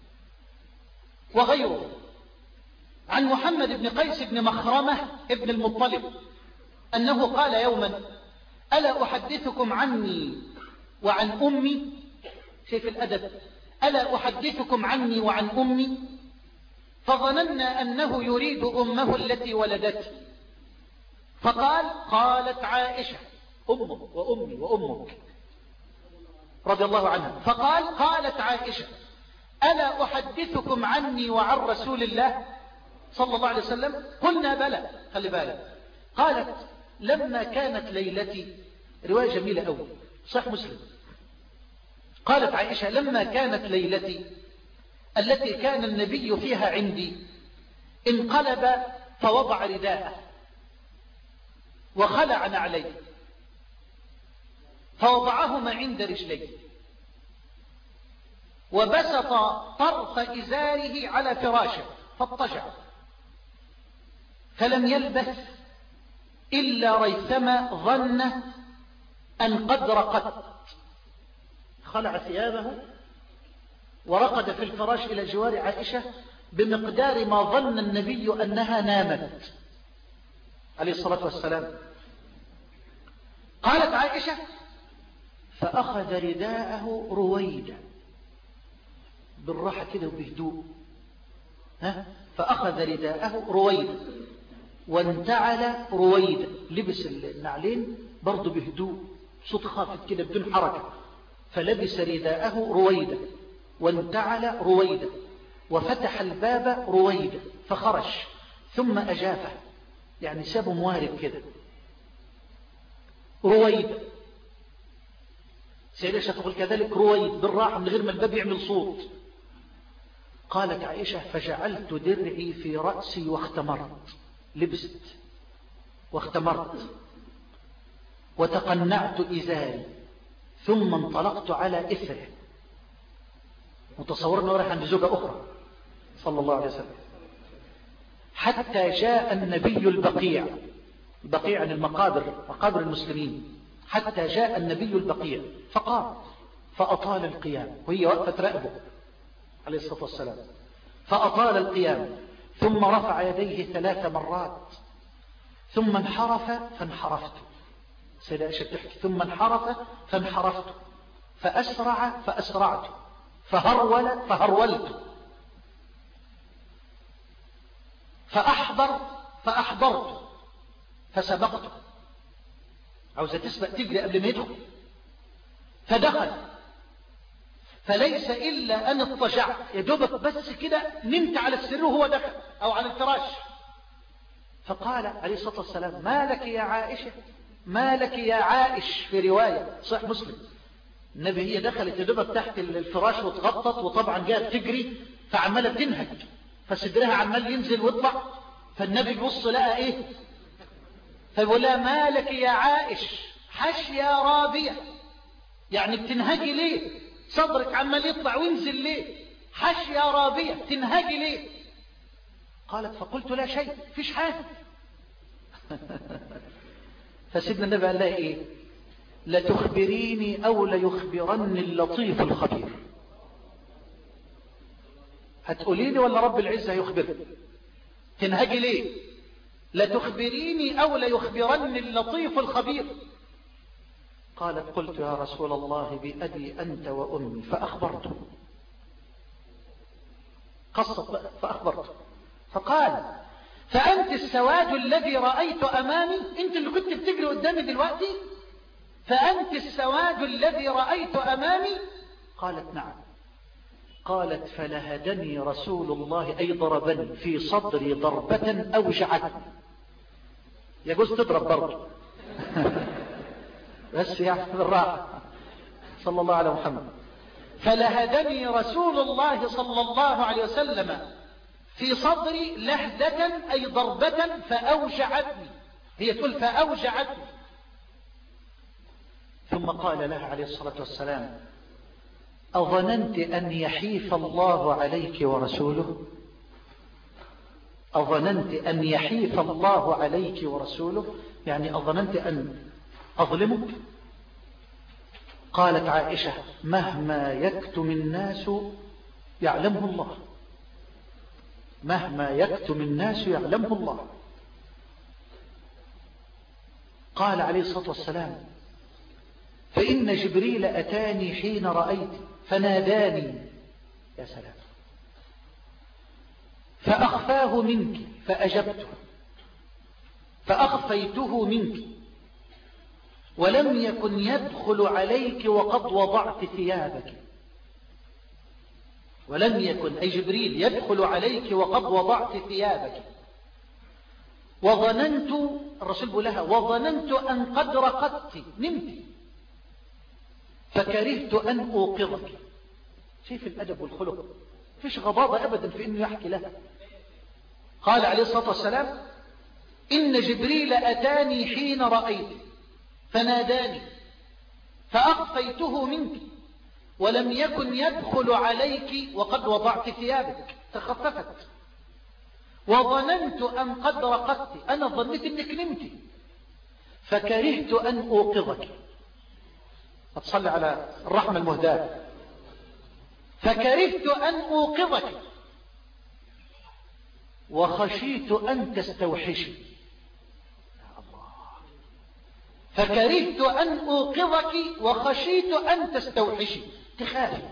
وغيره عن محمد بن قيس بن مخرمة ابن المطلب أنه قال يوما ألا أحدثكم عني وعن أمي. شايف الأدب؟ ألا أحدثكم عني وعن أمي؟ فظننا أنه يريد أمه التي ولدته، فقال قالت عائشة أمه وأمي وأمك رضي الله عنها. فقال قالت عائشة ألا أحدثكم عني وعن رسول الله صلى الله عليه وسلم؟ قلنا بلى. خلي بالك. قالت لما كانت ليلتي، رواية جميلة أوي صح مسلم، قالت عائشة لما كانت ليلتي التي كان النبي فيها عندي انقلب فوضع رداءه وخلع نعليه فوضعهما عند رجليه وبسط طرف إزاره على فراشه فاضطجع فلم يلبث إلا ريثما ظن أن قد رقدت. خلع ثيابه ورقد في الفراش إلى جوار عائشة بمقدار ما ظن النبي أنها نامت عليه الصلاة والسلام. قالت عائشة فأخذ رداءه رويدا، بالراحة كده وبهدوء، ها فأخذ رداءه رويدا وانتعل رويدا، لبس النعلين برضو بهدوء صوت خافت كده بدون حركة، فلبس رداءه رويدا وانتعل رويدا وفتح الباب رويدا فخرج ثم أجافه، يعني سابه موارب كده رويدا. سيدة عائشة تقول كذلك رويد بالراحة من غير ما الباب يعمل صوت. قالت عائشة فجعلت درعي في رأسي واختمرت، لبست واختمرت وتقنعت إزاري ثم انطلقت على إثره، متصور أنه راح عند زوجة أخرى صلى الله عليه وسلم، حتى جاء النبي البقيع. البقيع عن المقابر، مقابر المسلمين. حتى جاء النبي البقيع فقام فأطال القيام وهي وقفت رأبه عليه الصلاة والسلام، فأطال القيام ثم رفع يديه ثلاث مرات ثم انحرف فانحرفت. سيدة عائشة تحكي ثم انحرف فانحرفت فأسرع فأسرعت فهرول فهرولت فأحضر فأحضرت فسبقت. عاوزة تسبق تجري قبل ما يدخل، فدخل فليس إلا أن اضطجعت يا دوبك بس كده نمت على السرير وهو دخل أو على الفراش. فقال عليه الصلاة والسلام ما لك يا عائشة، ما لك يا عائش في رواية صح مسلم، النبي هي دخلت يدوبك تحت الفراش وتغطت، وطبعا جاءت تجري فعمالة تنهج، فصدرها عمال ينزل ويطلع، فالنبي بيبص لقى ايه؟ فيقول لها مالك يا عائش حشية رابية، يعني بتنهجي ليه؟ صدرك عمال يطلع وينزل ليه؟ حشية رابية تنهجي ليه؟ قالت فقلت لا شيء، فيش حاجة. فسيدنا النبي قال لها ايه؟ لتخبريني او ليخبرني اللطيف الخبير. هتقوليني ولا رب العزة يخبرني؟ تنهجي ليه؟ لتخبريني او ليخبرني اللطيف الخبير. قالت قلت يا رسول الله بأبي أنت وأمي، فأخبرته. قصت فأخبرته، فقال فأنت السواد الذي رأيت أمامي، أنت اللي كنت بتجري قدامي دلوقتي؟ فأنت السواد الذي رأيت أمامي؟ قالت نعم. قالت فلهدني رسول الله أي ضربني في صدري ضربة أوجعتني. يجوز تضرب برضه بس يعني بالراحة. صلى الله على محمد. فلهدني رسول الله صلى الله عليه وسلم في صدري لهدة أي ضربة فأوجعتني، هي تقول فأوجعتني. ثم قال لها عليه الصلاة والسلام أظننت أن يحيف الله عليك ورسوله؟ أظننت أن يحيف الله عليك ورسوله، يعني أظننت أن أظلمك؟ قالت عائشة مهما يكتم الناس يعلمه الله، مهما يكتم الناس يعلمه الله. قال عليه الصلاة والسلام فإن جبريل أتاني حين رأيت فناداني، يا سلام، فأخفاه منك فأجبته، فأخفيته منك، ولم يكن يدخل عليك وقد وضعت ثيابك. ولم يكن أي جبريل يدخل عليك وقد وضعت ثيابك. وظننت، الرسول بيقول لها وظننت أن قد رقدت، نمت، فكرهت أن أوقظك. شايف الأدب والخلق، فيش غضاضة أبدا في أنه يحكي لها. قال عليه الصلاة والسلام إن جبريل أتاني حين رأيت فناداني فأخفيته منك، ولم يكن يدخل عليك وقد وضعت ثيابك، تخففت. وظننت أن قد رقدت، أنا ظنيت أنك نمت، فكرهت أن أوقظك. أتصلي على الرحمة المهداة. فكرهت أن أوقظك وخشيت أن تستوحشي. فكرهت أن أوقظك وخشيت أن تستوحشي، تخافي.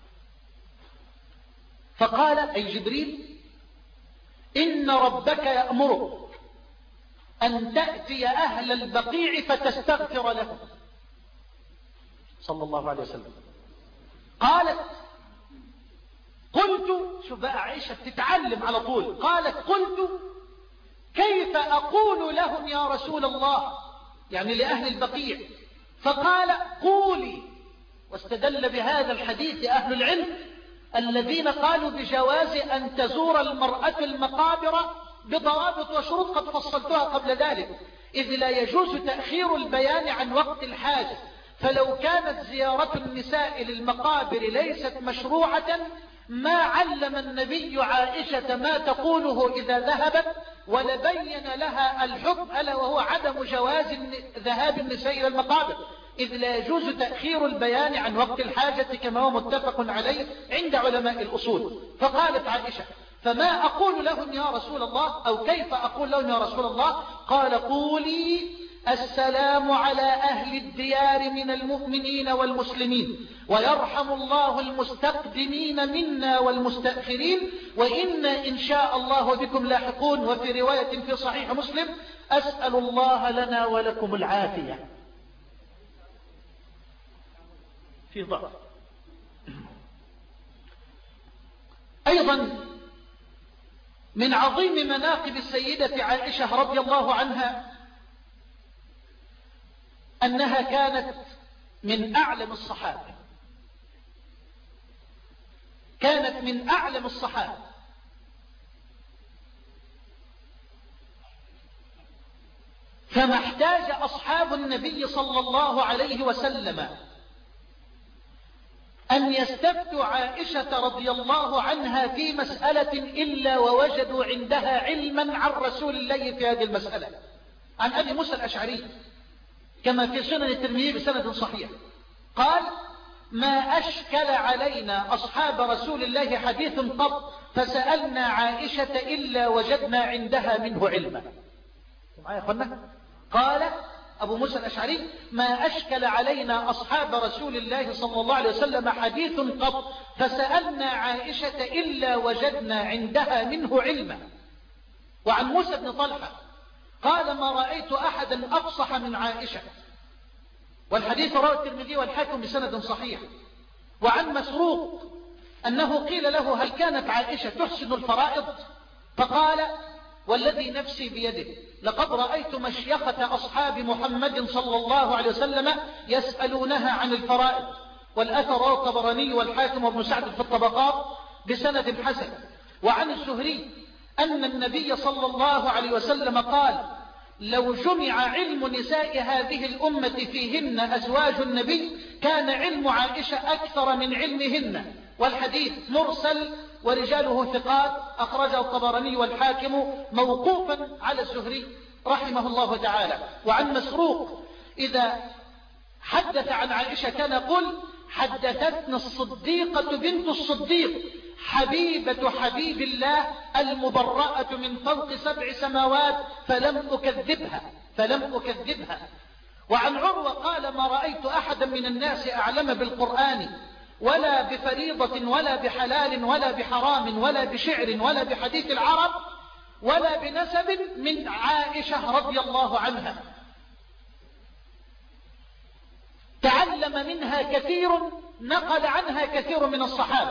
فقال أي جبريل إن ربك يأمرك أن تأتي أهل البقيع فتستغفر لهم، صلى الله عليه وسلم. قالت قلت، شوف بقى عائشة بتتعلم على طول، قالت قلت كيف أقول لهم يا رسول الله، يعني لأهل البقيع؟ فقال قولي. واستدل بهذا الحديث أهل العلم الذين قالوا بجواز أن تزور المرأة المقابر بضوابط وشروط قد فصلتها قبل ذلك، إذ لا يجوز تأخير البيان عن وقت الحاجة. فلو كانت زيارة النساء للمقابر ليست مشروعة ما علم النبي عائشة ما تقوله إذا ذهبت، ولبين لها الحكم ألا وهو عدم جواز ذهاب النساء إلى المقابر، إذ لا يجوز تأخير البيان عن وقت الحاجة كما هو متفق عليه عند علماء الأصول. فقالت عائشة فما أقول لهم يا رسول الله، أو كيف أقول لهم يا رسول الله؟ قال قولي السلام على أهل الديار من المؤمنين والمسلمين، ويرحم الله المستقدمين منا والمستأخرين، وإنا إن شاء الله بكم لاحقون. وفي رواية في صحيح مسلم أسأل الله لنا ولكم العافية. في ضعف. أيضا من عظيم مناقب السيدة عائشة رضي الله عنها أنها كانت من أعلم الصحابة، كانت من أعلم الصحابة، فما احتاج أصحاب النبي صلى الله عليه وسلم أن يستفتوا عائشة رضي الله عنها في مسألة إلا ووجدوا عندها علما عن رسول الله في هذه المسألة. عن أبي موسى الأشعري كما في سنن الترمذي بسند صحيح قال: ما أشكل علينا أصحاب رسول الله حديث قط فسألنا عائشة إلا وجدنا عندها منه علما. معايا يا أخوانا؟ قال أبو موسى الأشعري: ما أشكل علينا أصحاب رسول الله صلى الله عليه وسلم حديث قط فسألنا عائشة إلا وجدنا عندها منه علما. وعن موسى بن طلحة قال: ما رأيت أحدا أفصح من عائشة، والحديث رواه الترمذي والحاكم بسند صحيح. وعن مسروق أنه قيل له: هل كانت عائشة تحسن الفرائض؟ فقال: والذي نفسي بيده لقد رأيت مشيخة أصحاب محمد صلى الله عليه وسلم يسألونها عن الفرائض. والأثر رواه الطبراني والحاكم وابن سعد في الطبقات بسند حسن. وعن الزهري أن النبي صلى الله عليه وسلم قال: لو جمع علم نساء هذه الأمة فيهن أزواج النبي كان علم عائشة أكثر من علمهن. والحديث مرسل ورجاله ثقات، أخرجه الطبراني والحاكم موقوفا على الزهري رحمه الله تعالى. وعن مسروق إذا حدث عن عائشة كان يقول: حدثتنا الصديقة بنت الصديق حبيبة حبيب الله المبرأة من فوق سبع سماوات فلم أكذبها فلم أكذبها. وعن عروة قال: ما رأيت أحدا من الناس أعلم بالقرآن ولا بفريضة ولا بحلال ولا بحرام ولا بشعر ولا بحديث العرب ولا بنسب من عائشة رضي الله عنها. تعلم منها كثير، نقل عنها كثير من الصحابة،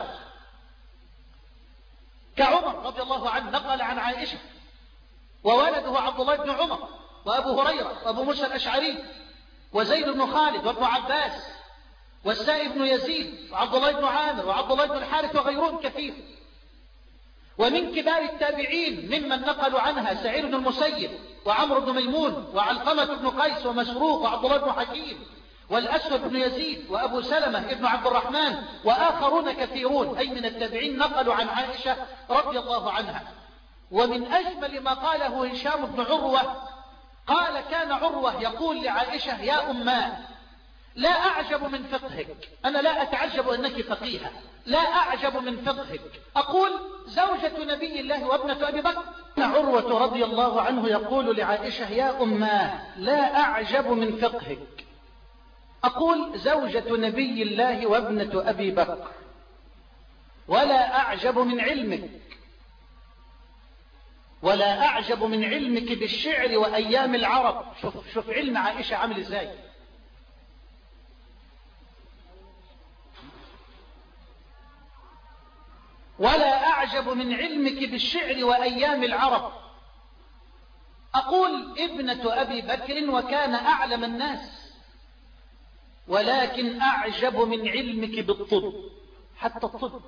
كعمر رضي الله عنه نقل عن عائشة، وولده عبد الله بن عمر، وأبو هريرة، وأبو موسى الأشعري، وزيد بن خالد، وابن عباس، والسائب بن يزيد، وعبد الله بن عامر، وعبد الله بن الحارث، وغيرهم كثير. ومن كبار التابعين ممن نقلوا عنها سعيد بن المسيب، وعمرو بن ميمون، وعلقمة بن قيس، ومسروق، وعبد الله بن حكيم، والأسود بن يزيد، وأبو سلمة ابن عبد الرحمن، وآخرون كثيرون أي من التابعين نقلوا عن عائشة رضي الله عنها. ومن أجمل ما قاله هشام بن عروة قال: كان عروة يقول لعائشة: يا أماه، لا أعجب من فقهك، أنا لا أتعجب أنك فقيهة، لا أعجب من فقهك، أقول زوجة نبي الله وابنة أبي بكر. عروة رضي الله عنه يقول لعائشة: يا أماه، لا أعجب من فقهك، أقول زوجة نبي الله وابنة أبي بكر، ولا أعجب من علمك، ولا أعجب من علمك بالشعر وأيام العرب. شوف, شوف علم عائشة عامل إزاي. ولا أعجب من علمك بالشعر وأيام العرب، أقول ابنة أبي بكر وكان أعلم الناس، ولكن أعجب من علمك بالطب، حتى الطب،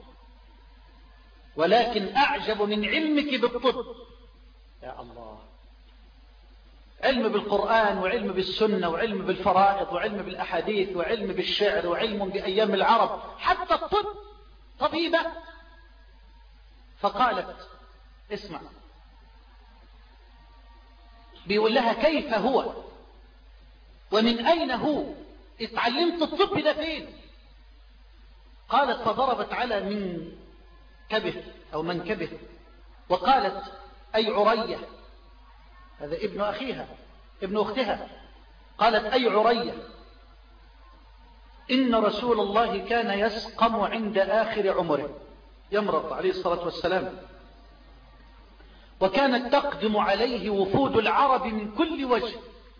ولكن أعجب من علمك بالطب. يا الله، علم بالقرآن، وعلم بالسنة، وعلم بالفرائض، وعلم بالأحاديث، وعلم بالشعر، وعلم بأيام العرب، حتى الطب، طبيبة. فقالت: اسمع، بيقول لها: كيف هو ومن أين هو؟ اتعلمت الطب ده فين؟ قالت: فضربت على من كبه أو من كبه وقالت: أي عرية، هذا ابن أخيها ابن أختها، قالت: أي عرية، إن رسول الله كان يسقم عند آخر عمره، يمرض عليه الصلاة والسلام، وكانت تقدم عليه وفود العرب من كل وجه،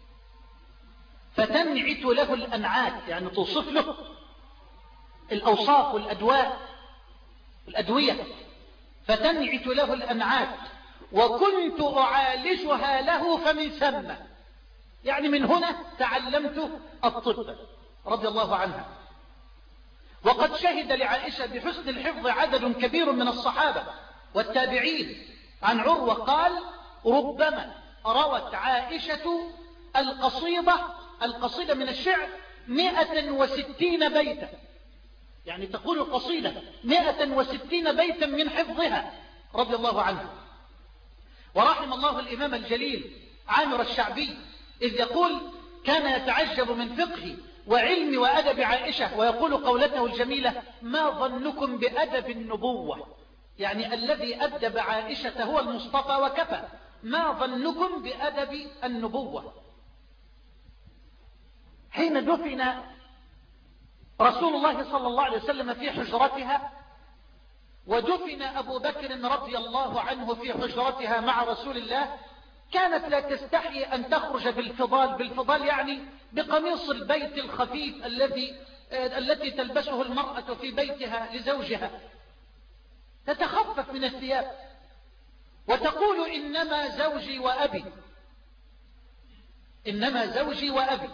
فتنعت له الأنعات، يعني توصف له الأوصاف والأدواء الأدوية، فتنعت له الأنعات، وكنت أعالجها له فمن ثم، يعني من هنا تعلمت الطب. رضي الله عنها. وقد شهد لعائشة بحسن الحفظ عدد كبير من الصحابة والتابعين. عن عروة قال: ربما روت عائشة القصيدة القصيدة من الشعر مئة وستين بيتا، يعني تقول القصيدة مئة وستين بيتا من حفظها رضي الله عنه. ورحم الله الإمام الجليل عامر الشعبي إذ يقول: كان يتعجب من فقه وعلم وأدب عائشة، ويقول قولته الجميلة: ما ظنكم بأدب النبوة؟ يعني الذي أدب عائشة هو المصطفى وكفى، ما ظنكم بأدب النبوة؟ حين دفن رسول الله صلى الله عليه وسلم في حجرتها، ودفن أبو بكر رضي الله عنه في حجرتها مع رسول الله، كانت لا تستحي أن تخرج بالفضال، بالفضال يعني بقميص البيت الخفيف الذي التي تلبسه المرأة في بيتها لزوجها، تتخفف من الثياب وتقول: إنما زوجي وأبي، إنما زوجي وأبي.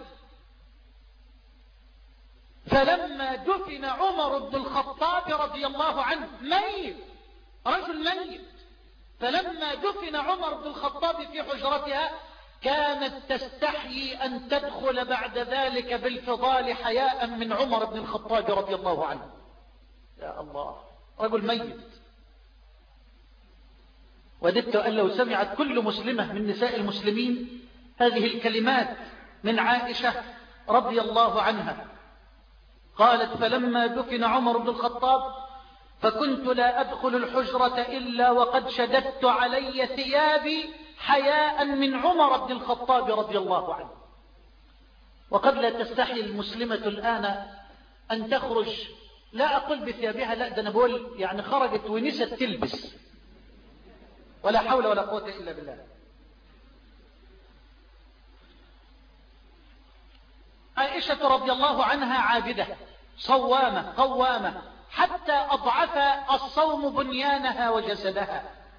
فلما دفن عمر بن الخطاب رضي الله عنه، ميت، رجل ميت، فلما دفن عمر بن الخطاب في حجرتها كانت تستحيي أن تدخل بعد ذلك بالفضال حياء من عمر بن الخطاب رضي الله عنه. يا الله، رجل ميت. وددت أن لو سمعت كل مسلمة من نساء المسلمين هذه الكلمات من عائشة رضي الله عنها. قالت: فلما دفن عمر بن الخطاب فكنت لا أدخل الحجرة إلا وقد شددت علي ثيابي حياء من عمر بن الخطاب رضي الله عنه. وقد لا تستحي المسلمة الآن أن تخرج، لا أقول بثيابها، لا، ده أنا بقول يعني خرجت ونست تلبس، ولا حول ولا قوة إلا بالله. عائشة رضي الله عنها عابدة صوامة قوامة، حتى أضعف الصوم بنيانها وجسدها.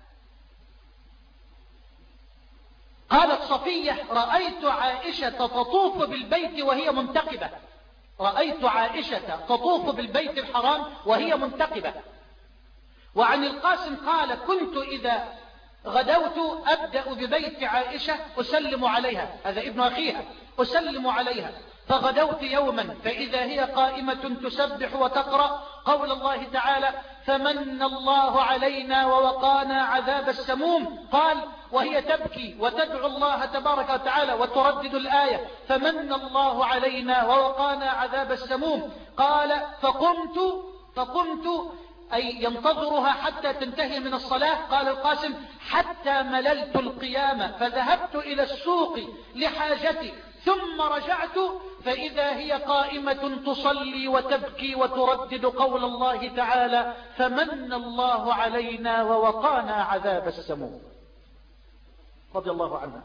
قالت صفية: رأيت عائشة تطوف بالبيت وهي منتقبة، رأيت عائشة تطوف بالبيت الحرام وهي منتقبة. وعن القاسم قال: كنت إذا غدوت أبدأ ببيت عائشة أسلم عليها، هذا ابن أخيها، أسلم عليها. فغدوت يوما فإذا هي قائمة تسبح وتقرأ قول الله تعالى: فمن الله علينا ووقانا عذاب السموم. قال: وهي تبكي وتدعو الله تبارك وتعالى وتردد الآية: فمن الله علينا ووقانا عذاب السموم. قال: فقمت فقمت أي ينتظرها حتى تنتهي من الصلاة. قال القاسم: حتى مللت القيامة فذهبت إلى السوق لحاجتي، ثم رجعت فإذا هي قائمة تصلي وتبكي وتردد قول الله تعالى: فمن الله علينا ووقانا عذاب السموم. رضي الله عنها.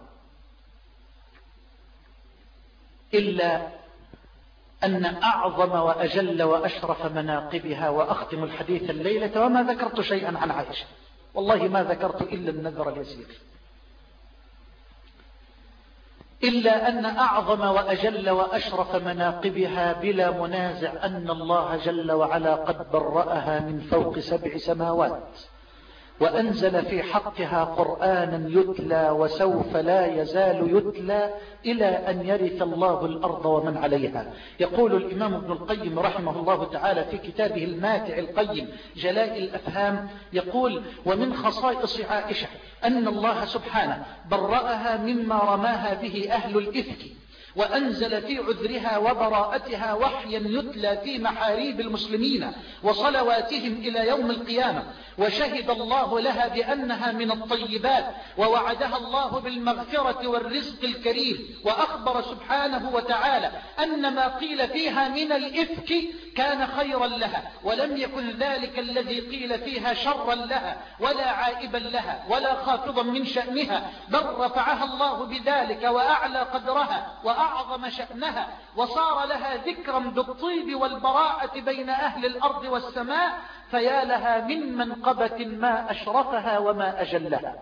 إلا أن أعظم وأجل وأشرف مناقبها، وأختم الحديث الليلة وما ذكرت شيئا عن عائشة، والله ما ذكرت إلا النذر اليسير، إلا أن أعظم وأجل وأشرف مناقبها بلا منازع أن الله جل وعلا قد برأها من فوق سبع سماوات، وأنزل في حقها قرآنا يتلى وسوف لا يزال يتلى إلى أن يرث الله الأرض ومن عليها. يقول الإمام ابن القيم رحمه الله تعالى في كتابه الماتع القيم جلاء الأفهام، يقول: ومن خصائص عائشة أن الله سبحانه برأها مما رماها به أهل الإفك، وأنزل في عذرها وبراءتها وحيا يتلى في محاريب المسلمين وصلواتهم إلى يوم القيامة، وشهد الله لها بأنها من الطيبات، ووعدها الله بالمغفرة والرزق الكريم، وأخبر سبحانه وتعالى أن ما قيل فيها من الإفك كان خيرا لها، ولم يكن ذلك الذي قيل فيها شرا لها ولا عائبا لها ولا خافضا من شأنها، بل رفعها الله بذلك وأعلى قدرها وأعظم شأنها، وصار لها ذكرا بالطيب والبراءة بين أهل الأرض والسماء، فيا لها من منقبة ما أشرفها وما أجلها.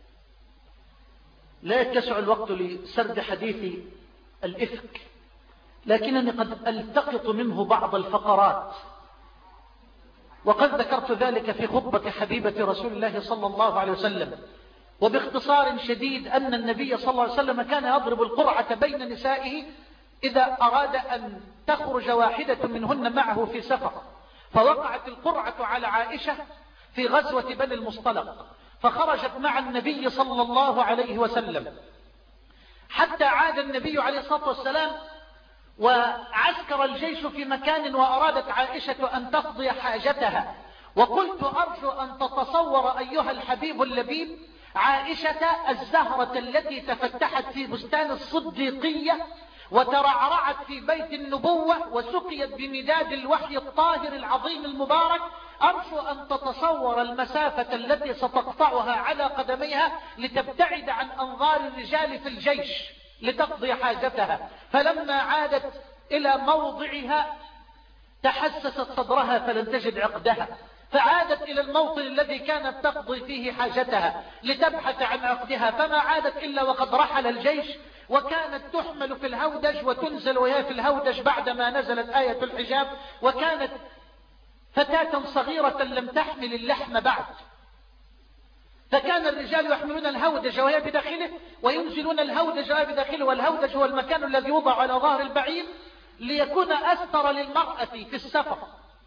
لا يتسع الوقت لسرد حديث الإفك، لكنني قد ألتقط منه بعض الفقرات، وقد ذكرت ذلك في خطبة حبيبة رسول الله صلى الله عليه وسلم. وباختصار شديد أن النبي صلى الله عليه وسلم كان يضرب القرعة بين نسائه إذا أراد أن تخرج واحدة منهن معه في سفر، فوقعت القرعة على عائشة في غزوة بني المصطلق، فخرجت مع النبي صلى الله عليه وسلم حتى عاد النبي عليه الصلاة والسلام وعسكر الجيش في مكان، وأرادت عائشة أن تقضي حاجتها. وقلت أرجو أن تتصور أيها الحبيب اللبيب عائشة الزهرة التي تفتحت في بستان الصديقية وترعرعت في بيت النبوة وسقيت بمداد الوحي الطاهر العظيم المبارك. أرجو أن تتصور المسافة التي ستقطعها على قدميها لتبتعد عن أنظار الرجال في الجيش لتقضي حاجتها. فلما عادت إلى موضعها تحسست صدرها فلم تجد عقدها، فعادت إلى الموطن الذي كانت تقضي فيه حاجتها لتبحث عن عقدها، فما عادت إلا وقد رحل الجيش، وكانت تحمل في الهودج وتنزل وهي في الهودج بعدما نزلت آية الحجاب، وكانت فتاة صغيرة لم تحمل اللحم بعد، فكان الرجال يحملون الهودج وهي بداخله وينزلون الهودج وهي بداخله، والهودج هو المكان الذي يوضع على ظهر البعير ليكون أستر للمرأة في السفر.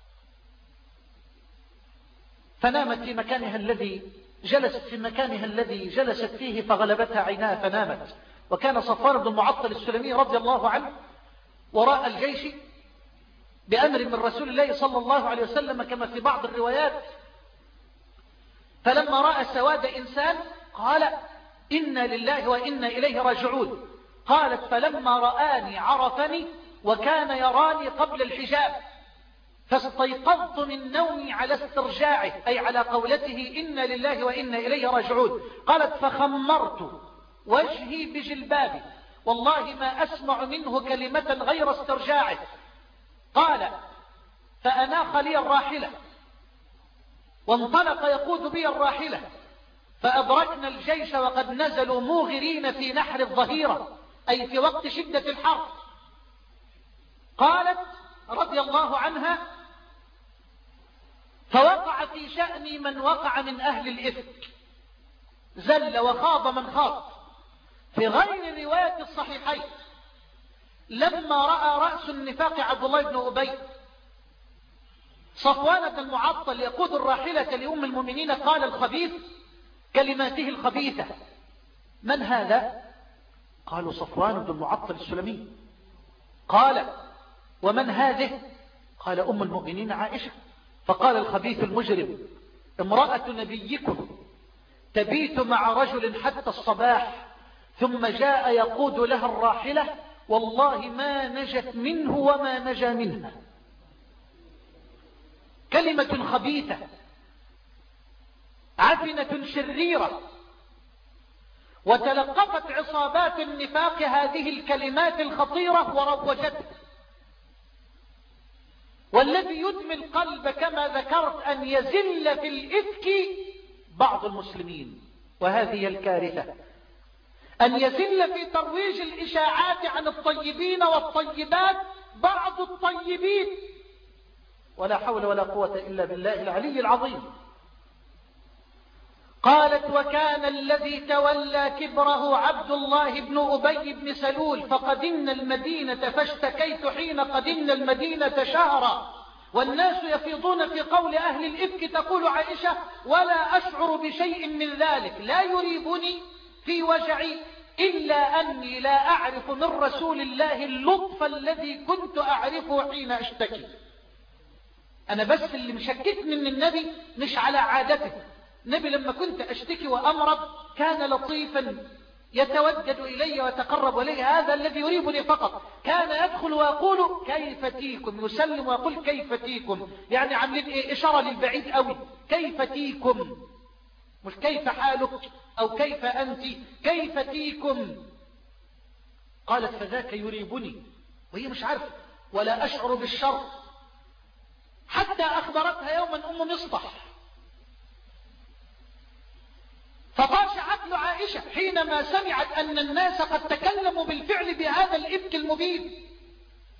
فنامت في مكانها الذي جلست في مكانها الذي جلست فيه فغلبتها عيناها فنامت. وكان صفوان بن المعطل السلمي رضي الله عنه وراء الجيش بأمر من رسول الله صلى الله عليه وسلم كما في بعض الروايات، فلما رأى سواد إنسان قال إنا لله وإنا إليه راجعون. قالت فلما رآني عرفني وكان يراني قبل الحجاب، فاستيقظت من نومي على استرجاعه، أي على قولته إنا لله وإنا إليه راجعون. قالت فخمرت وجهي بجلبابي، والله ما أسمع منه كلمة غير استرجاعه. قال فأناخ لي الراحلة وانطلق يقود بي الراحلة، فأدركنا الجيش وقد نزلوا موغرين في نحر الظهيرة، أي في وقت شدة الحر. قالت رضي الله عنها فوقع في شأني من وقع من أهل الإفك، زل وخاض من خاض. في غير رواية الصحيحين لما رأى رأس النفاق عبد الله بن أبي صفوان المعطل يقود الراحلة لأم المؤمنين قال الخبيث كلماته الخبيثة: من هذا؟ قالوا صفوان بن المعطل السلمي. قال ومن هذه؟ قال أم المؤمنين عائشة. فقال الخبيث المجرم: امرأة نبيكم تبيت مع رجل حتى الصباح ثم جاء يقود لها الراحلة، والله ما نجت منه وما نجا منها. كلمة خبيثة عفنة شريرة، وتلقفت عصابات النفاق هذه الكلمات الخطيرة وروجتها. والذي يدمي القلب كما ذكرت أن يزل في الإفك بعض المسلمين، وهذه الكارثة، أن يزل في ترويج الإشاعات عن الطيبين والطيبات بعض الطيبين، ولا حول ولا قوة إلا بالله العلي العظيم. قالت وكان الذي تولى كبره عبد الله بن أبي بن سلول، فقدمنا المدينة فاشتكيت حين قدمنا المدينة شهرا والناس يفيضون في قول أهل الإفك. تقول عائشة ولا أشعر بشيء من ذلك، لا يريبني في وجعي إلا أني لا أعرف من رسول الله اللطف الذي كنت أعرفه حين أشتكي. أنا بس اللي مشككني من النبي مش على عادته. النبي لما كنت أشتكي وأمرض كان لطيفا يتودد إلي ويتقرب إلي، هذا الذي يريبني فقط. كان يدخل ويقول كيف تيكم، يسلم ويقول كيف تيكم، يعني عاملين إيه؟ إشارة للبعيد قوي، كيف تيكم، مش كيف حالك أو كيف أنت، كيف تيكم. قالت فذاك يريبني، وهي مش عارفة ولا أشعر بالشر. حتى أخبرتها يوما أم مصطح، فطاش عقل عائشة حينما سمعت أن الناس قد تكلموا بالفعل بهذا الإفك المبين.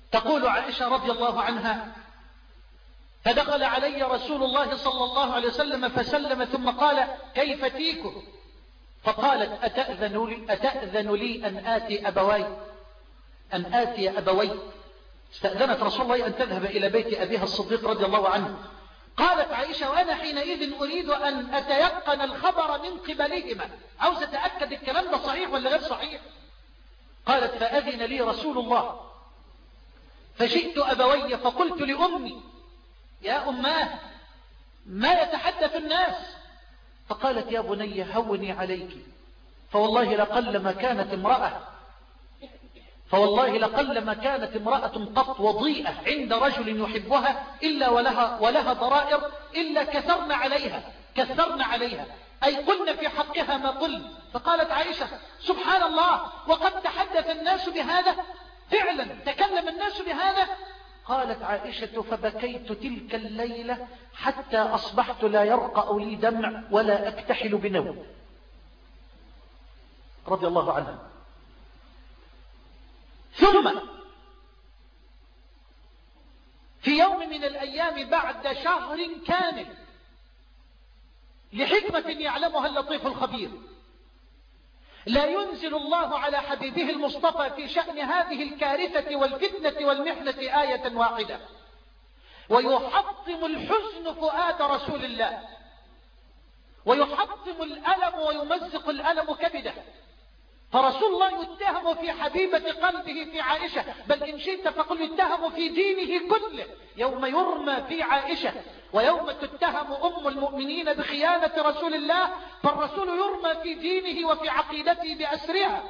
تقول عائشة رضي الله عنها: فدخل علي رسول الله صلى الله عليه وسلم فسلم ثم قال: كيف فيكم؟ فقالت: أتأذن لي, أتأذن لي أن آتي أبوي أن آتي أبوي استأذنت رسول الله أن تذهب إلى بيت أبيها الصديق رضي الله عنه. قالت عائشة: وأنا حينئذ أريد أن أتيقن الخبر من قبلهما، عاوز أتأكد الكلام ده صحيح ولا غير صحيح. قالت: فأذن لي رسول الله فجئت أبوي فقلت لأمي: يا أماه ما يتحدث الناس؟ فقالت: يا بني هوني عليك، فوالله لقلما كانت امرأة فوالله لقلما كانت امرأة قط وضيئة عند رجل يحبها إلا ولها, ولها ضرائر إلا كثرن عليها كثرن عليها أي قلن في حقها ما قلن. فقالت عائشة: سبحان الله، وقد تحدث الناس بهذا؟ فعلا تكلم الناس بهذا؟ قالت عائشة: فبكيت تلك الليلة حتى أصبحت لا يرقأ لي دمع ولا أكتحل بنوم، رضي الله عنها. ثم في يوم من الأيام بعد شهر كامل، لحكمة يعلمها اللطيف الخبير، لا ينزل الله على حبيبه المصطفى في شأن هذه الكارثة والفتنة والمحنة آية واحدة، ويحطم الحزن فؤاد رسول الله، ويحطم الألم ويمزق الألم كبده. فرسول الله يتهم في حبيبة قلبه في عائشة، بل إن شئت فقل يتهم في دينه كله، يوم يرمى في عائشة ويوم تتهم أم المؤمنين بخيانة رسول الله، فالرسول يرمى في دينه وفي عقيدته بأسرها،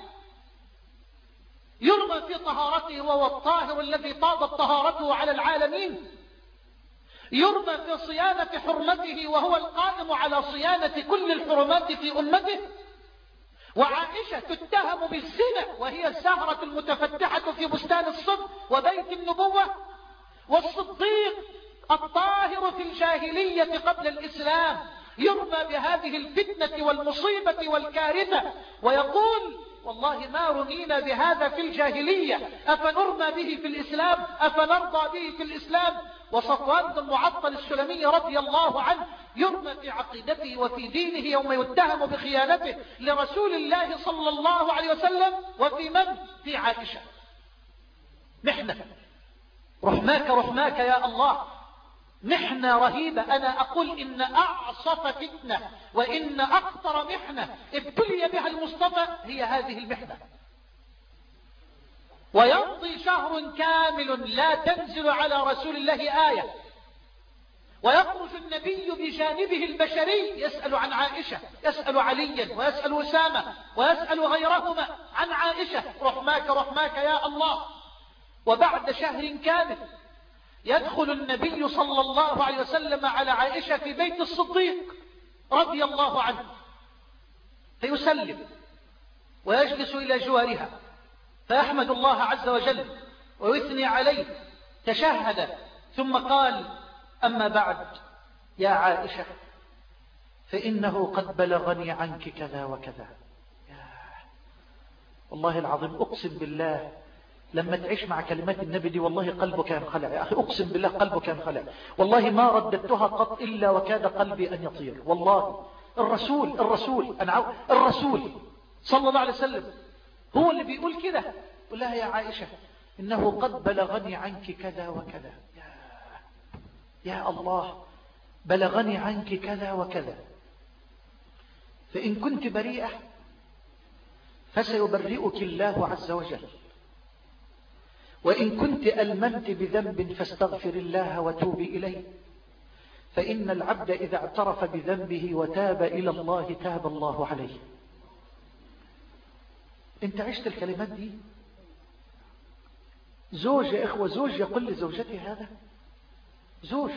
يرمى في طهارته وهو الطاهر الذي طابت طهارته على العالمين، يرمى في صيانة حرمته وهو القائم على صيانة كل الحرمات في أمته. وعائشة تتهم بالزنا وهي السهرة المتفتحة في بستان الصدق وبيت النبوة، والصديق الطاهر في الجاهلية قبل الإسلام يرمى بهذه الفتنة والمصيبة والكارثة، ويقول: والله ما رمينا بهذا في الجاهلية، أفنرمى به في الإسلام؟ أفنرضى به في الإسلام؟ وصفوان بن المعطل السلمي رضي الله عنه يرمى في عقيدته وفي دينه يوم يتهم بخيانته لرسول الله صلى الله عليه وسلم. وفي من؟ في عائشة. محنة رحماك رحماك يا الله، محنة رهيبة. أنا أقول إن أعصف فتنة وإن أخطر محنة ابتلي بها المصطفى هي هذه المحنة. ويمضي شهر كامل لا تنزل على رسول الله آية، ويخرج النبي بجانبه البشري يسأل عن عائشة، يسأل عليا ويسأل أسامة ويسأل غيرهما عن عائشة، رحماك رحماك يا الله. وبعد شهر كامل يدخل النبي صلى الله عليه وسلم على عائشة في بيت الصديق رضي الله عنه، فيسلم ويجلس إلى جوارها، فيحمد الله عز وجل ويثني عليه، تشهد ثم قال: أما بعد يا عائشة فإنه قد بلغني عنك كذا وكذا. والله العظيم أقسم بالله لما تعيش مع كلمات النبي دي والله قلبه كان خلع يا أخي، أقسم بالله قلبه كان خلع، والله ما رددتها قط إلا وكاد قلبي أن يطير. والله الرسول الرسول أنا الرسول صلى الله عليه وسلم هو اللي بيقول كده، قل لها: يا عائشة إنه قد بلغني عنك كذا وكذا. يا, يا الله، بلغني عنك كذا وكذا، فإن كنت بريئة فسيبرئك الله عز وجل، وإن كنت ألممت بذنب فاستغفر الله وتوبي إليه، فإن العبد إذا اعترف بذنبه وتاب إلى الله تاب الله عليه. انت عشت الكلمات دي؟ زوج يا إخوة، زوج يقول لزوجته هذا، زوج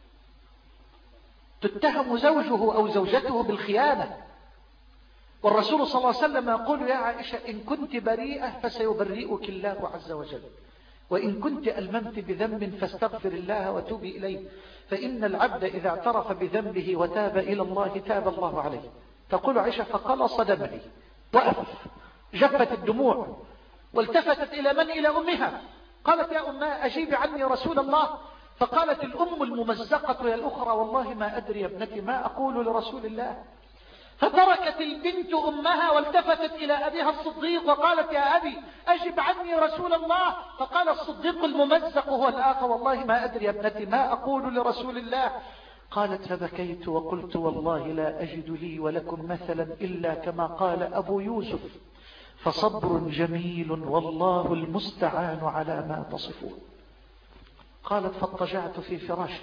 تتهم زوجه أو زوجته بالخيانة، والرسول صلى الله عليه وسلم يقول: يا عائشة إن كنت بريئة فسيبرئك الله عز وجل، وإن كنت ألممت بذنب فاستغفر الله وتوبي إليه، فإن العبد إذا اعترف بذنبه وتاب إلى الله تاب الله عليه. تقول عائشة: فقلص دمعي، وقف، جفت الدموع، والتفتت إلى من؟ إلى أمها، قالت يا أماه أجيب عني رسول الله. فقالت الأم الممزقة يا الأخرى والله ما أدري يا ابنتي ما أقول لرسول الله. فتركت البنت أمها والتفتت إلى أبيها الصديق وقالت يا أبي أجب عني رسول الله. فقال الصديق الممزق هو الآخر والله ما أدري يا ابنتي ما أقول لرسول الله. قالت فبكيت وقلت والله لا أجد لي ولكم مثلا إلا كما قال أبو يوسف فصبر جميل والله المستعان على ما تصفون. قالت فاضطجعت في فراشي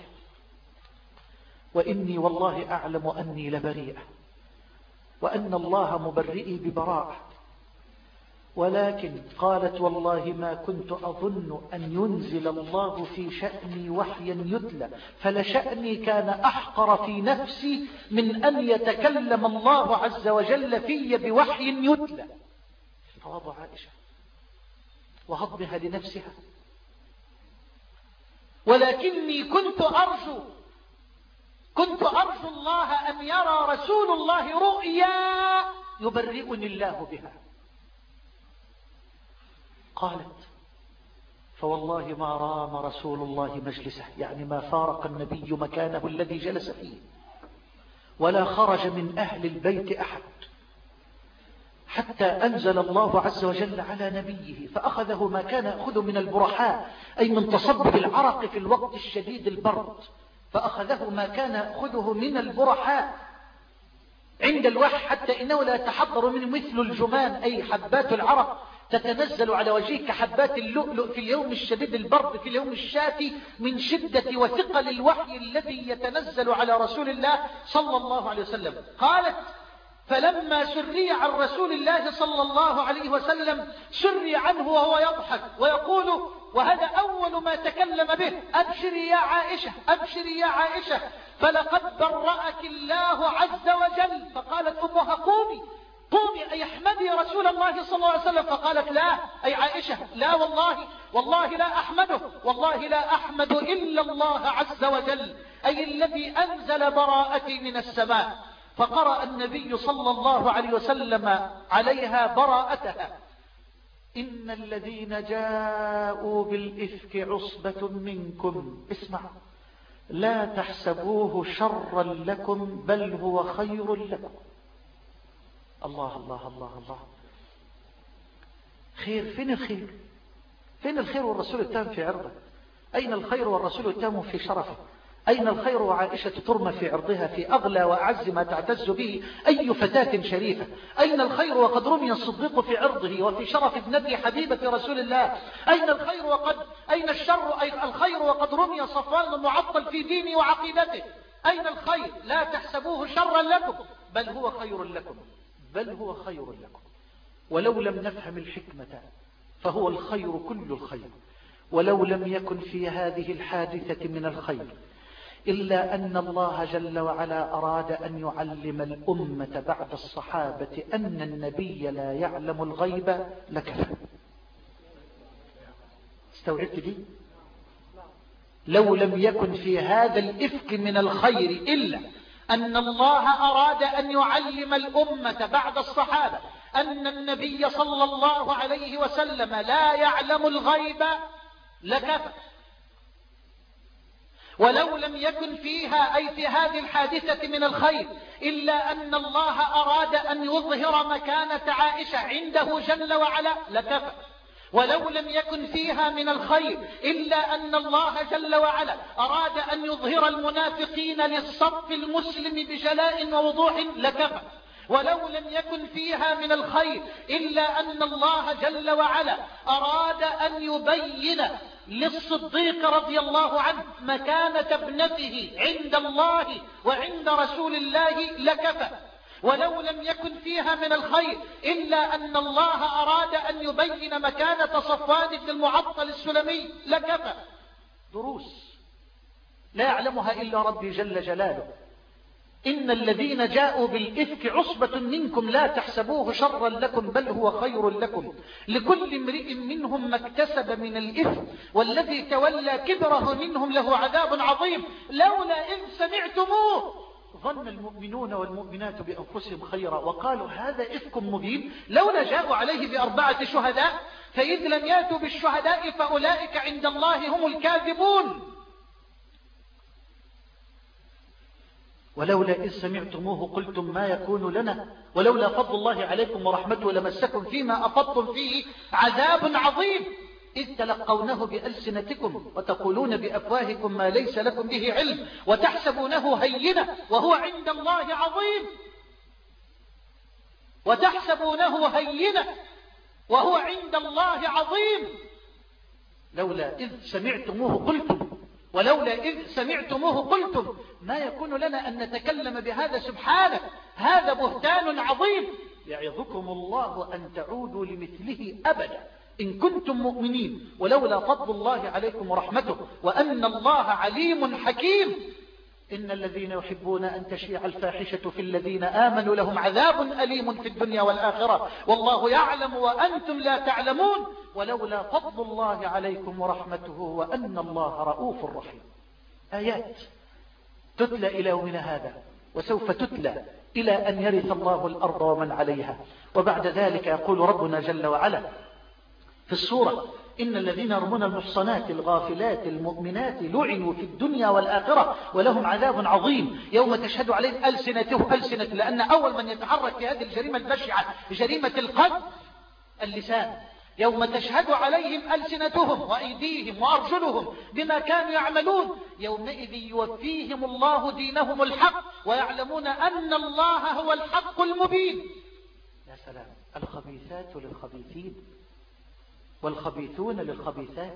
وإني والله أعلم أني لبريئة وأن الله مبرئي ببراءة، ولكن قالت والله ما كنت أظن أن ينزل الله في شأني وحيا يتلى فلشأني كان أحقر في نفسي من أن يتكلم الله عز وجل في بوحي يتلى. تواضع عائشة وهضمها لنفسها. ولكني كنت أرجو كنت أرجو الله أن يرى رسول الله رؤيا يبرئني الله بها. قالت فوالله ما رام رسول الله مجلسه، يعني ما فارق النبي مكانه الذي جلس فيه ولا خرج من أهل البيت أحد حتى أنزل الله عز وجل على نبيه فأخذه ما كان يأخذ من البرحاء أي من تصبب العرق في الوقت الشديد البرد، فأخذه ما كان يأخذه من البرحاء عند الوحي حتى إنه لا يتحضر منه مثل الجمان أي حبات العرق تتنزل على وجهك كحبات اللؤلؤ في اليوم الشديد البرد في اليوم الشاتي من شدة وثقل الوحي الذي يتنزل على رسول الله صلى الله عليه وسلم. قالت فلما سري عن رسول الله صلى الله عليه وسلم سري عنه وهو يضحك ويقول وهذا أول ما تكلم به أبشري يا عائشة أبشري يا عائشة فلقد برأك الله عز وجل. فقالت أمها قومي قومي أي احمدي رسول الله صلى الله عليه وسلم. فقالت لا أي عائشة لا والله والله لا أحمده والله لا أحمد إلا الله عز وجل أي الذي أنزل براءتي من السماء. فقرأ النبي صلى الله عليه وسلم عليها براءتها إن الذين جاءوا بالإفك عصبة منكم اسمع لا تحسبوه شرا لكم بل هو خير لكم. الله الله الله الله خير. فين الخير؟ فين الخير والرسول التام في عرضه؟ أين الخير والرسول التام في شرفه؟ أين الخير وعائشة ترمى في عرضها في أغلى وأعز ما تعتز به أي فتاة شريفة؟ أين الخير وقد رمي الصديق في عرضه وفي شرف ابنته حبيبة رسول الله؟ أين الخير وقد أين الشر أي الخير وقد رمي صفوان المعطل في دينه وعقيدته؟ أين الخير؟ لا تحسبوه شرا لكم بل هو خير لكم بل هو خير لكم. ولو لم نفهم الحكمة فهو الخير كل الخير. ولو لم يكن في هذه الحادثة من الخير إلا أن الله جل وعلا أراد أن يعلم الأمة بعد الصحابة أن النبي لا يعلم الغيب لكفى. استوعبت دي؟ لو لم يكن في هذا الإفك من الخير إلا أن الله أراد أن يعلم الأمة بعد الصحابة أن النبي صلى الله عليه وسلم لا يعلم الغيب لكفى. ولو لم يكن فيها أي في هذه الحادثة من الخير إلا أن الله أراد أن يظهر مكانة عائشة عنده جل وعلا لكفى. ولو لم يكن فيها من الخير إلا أن الله جل وعلا أراد أن يظهر المنافقين للصف المسلم بجلاء ووضوح لكفى. ولو لم يكن فيها من الخير إلا أن الله جل وعلا أراد أن يبين للصديق رضي الله عنه مكانة ابنته عند الله وعند رسول الله لكفى. ولو لم يكن فيها من الخير إلا أن الله أراد أن يبين مكانة صفوان بن المعطل السلمي لكفى. دروس لا يعلمها إلا ربي جل جلاله. إن الذين جاءوا بالإفك عصبة منكم لا تحسبوه شرا لكم بل هو خير لكم لكل امرئ منهم ما اكتسب من الإفك والذي تولى كبره منهم له عذاب عظيم لولا إذ سمعتموه ظن المؤمنون والمؤمنات بأنفسهم خيرا وقالوا هذا إفك مبين لولا جاءوا عليه بأربعة شهداء فإذ لم يأتوا بالشهداء فأولئك عند الله هم الكاذبون. ولولا إذ سمعتموه قلتم ما يكون لنا ولولا فضل الله عليكم ورحمته لمسكم فيما أفضتم فيه عذاب عظيم إذ تلقونه بألسنتكم وتقولون بأفواهكم ما ليس لكم به علم وتحسبونه هينة وهو عند الله عظيم وتحسبونه هينة وهو عند الله عظيم. لولا إذ سمعتموه قلتم ولولا إذ سمعتموه قلتم ما يكون لنا أن نتكلم بهذا سبحانه هذا بهتان عظيم يعظكم الله أن تعودوا لمثله أبدا إن كنتم مؤمنين ولولا فضل الله عليكم ورحمته وأن الله عليم حكيم. إن الذين يحبون أن تشيع الفاحشة في الذين آمنوا لهم عذاب أليم في الدنيا والآخرة والله يعلم وأنتم لا تعلمون ولولا فضل الله عليكم ورحمته وأن الله رؤوف رحيم. آيات تتلى إلى يومنا هذا وسوف تتلى إلى أن يرث الله الأرض ومن عليها. وبعد ذلك يقول ربنا جل وعلا في السورة إن الذين يرمون المحصنات الغافلات المؤمنات لعنوا في الدنيا والآخرة ولهم عذاب عظيم يوم تشهد عليهم ألسنتهم ألسنة لأن أول من يتحرك في هذه الجريمة البشعة جريمة القتل اللسان يوم تشهد عليهم ألسنتهم وأيديهم وأرجلهم بما كانوا يعملون يومئذ يوفيهم الله دينهم الحق ويعلمون أن الله هو الحق المبين. يا سلام. الخبيثات للخبيثين والخبيثون للخبيثات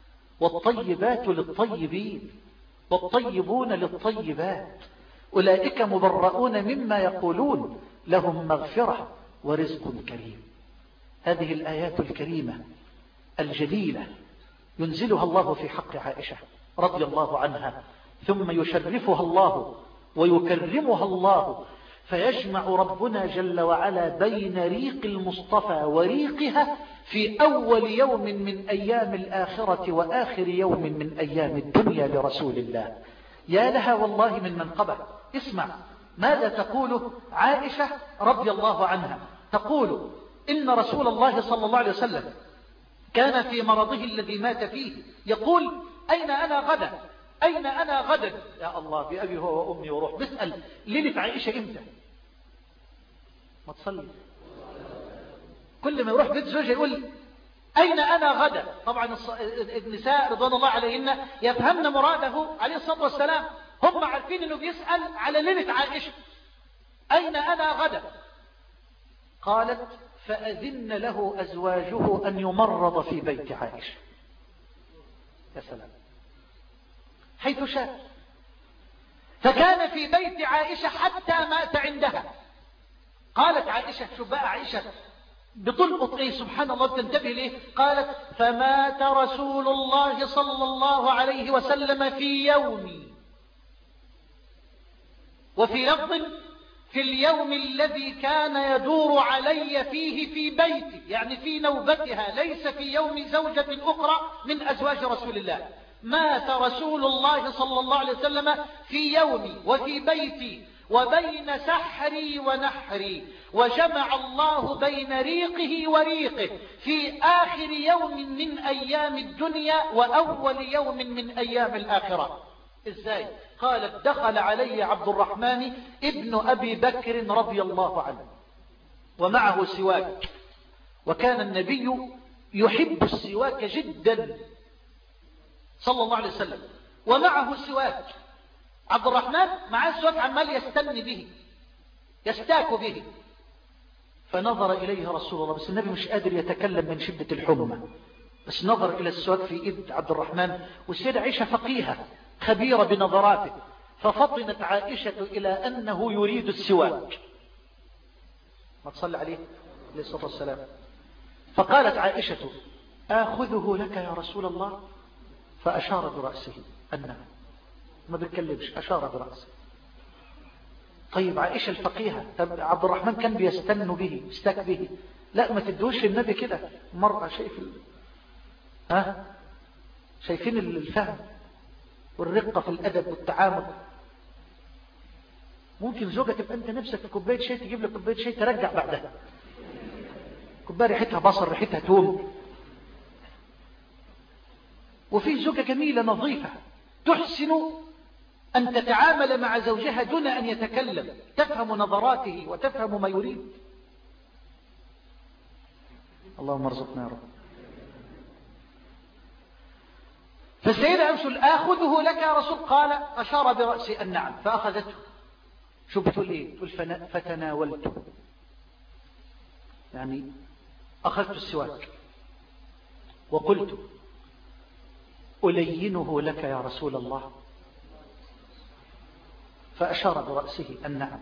والطيبات للطيبين والطيبون للطيبات أولئك مبرؤون مما يقولون لهم مغفرة ورزق كريم. هذه الآيات الكريمة الجليلة ينزلها الله في حق عائشة رضي الله عنها ثم يشرفها الله ويكرمها الله فيجمع ربنا جل وعلا بين ريق المصطفى وريقها في أول يوم من أيام الآخرة وآخر يوم من أيام الدنيا لرسول الله. يا لها والله من منقبة. اسمع ماذا تقول عائشة رضي الله عنها. تقول إن رسول الله صلى الله عليه وسلم كان في مرضه الذي مات فيه يقول أين أنا غدا أين أنا غدا. يا الله بأبي هو وأمي وروح. بسأل ليلة عائشة إمتى؟ ما تصلي. كل ما يروح بيت زوجه يقول أين أنا غدا. طبعا النساء رضوان الله عليهن يفهمن مراده عليه الصلاة والسلام. هم عارفين أنه بيسأل على ليلة عائشة أين أنا غدا. قالت فأذن له أزواجه أن يمرض في بيت عائشة. يا سلام. حيث شاء. فكان في بيت عائشة حتى مات عندها. قالت عائشة شو بقى عائشة بتلقط ايه سبحان الله بتنتبه ليه. قالت فمات رسول الله صلى الله عليه وسلم في يومي وفي لفظ في اليوم الذي كان يدور علي فيه في بيتي يعني في نوبتها ليس في يوم زوجة أخرى من أزواج رسول الله. مات رسول الله صلى الله عليه وسلم في يومي وفي بيتي وبين سحري ونحري وجمع الله بين ريقه وريقه في آخر يوم من أيام الدنيا وأول يوم من أيام الآخرة. إزاي؟ قالت دخل علي عبد الرحمن ابن أبي بكر رضي الله عنه ومعه سواك وكان النبي يحب السواك جدا صلى الله عليه وسلم ومعه سواك. عبد الرحمن معاه سواك عمال يستن به يستاك به. فنظر إليه رسول الله بس النبي مش قادر يتكلم من شدة الحمى بس نظر إلى السواك في إيد عبد الرحمن. والسيدة عائشة فقيهة خبيرة بنظراته ففطنت عائشة إلى أنه يريد السواك. ما تصلي عليه عليه الصلاة والسلام. فقالت عائشة آخذه لك يا رسول الله. فأشار برأسه أنه ما بيتكلمش أشار برأسه. طيب عائشة الفقيهة طب عبد الرحمن كان بيستن به استك به لا ما تدوش للنبي كده مرة. شايف ال... ها شايفين الفهم والرقة في الأدب والتعامل. ممكن زوجة تبقى أنت نفسك في كوباية شاي تجيب لك كوباية شاي ترجع بعدها، كوباية ريحتها بصل ريحتها توم. وفي زوجة جميلة نظيفة تحسن أن تتعامل مع زوجها دون أن يتكلم، تفهم نظراته وتفهم ما يريد. اللهم ارزقنا يا رب. فالسيدة أمثل آخذه لك يا رسول، قال أشار برأسي أن نعم، فأخذته. شو بتقول إيه؟ تقول فتناولته، يعني أخذت السواك وقلت ألينه لك يا رسول الله، فأشار برأسه أن نعم.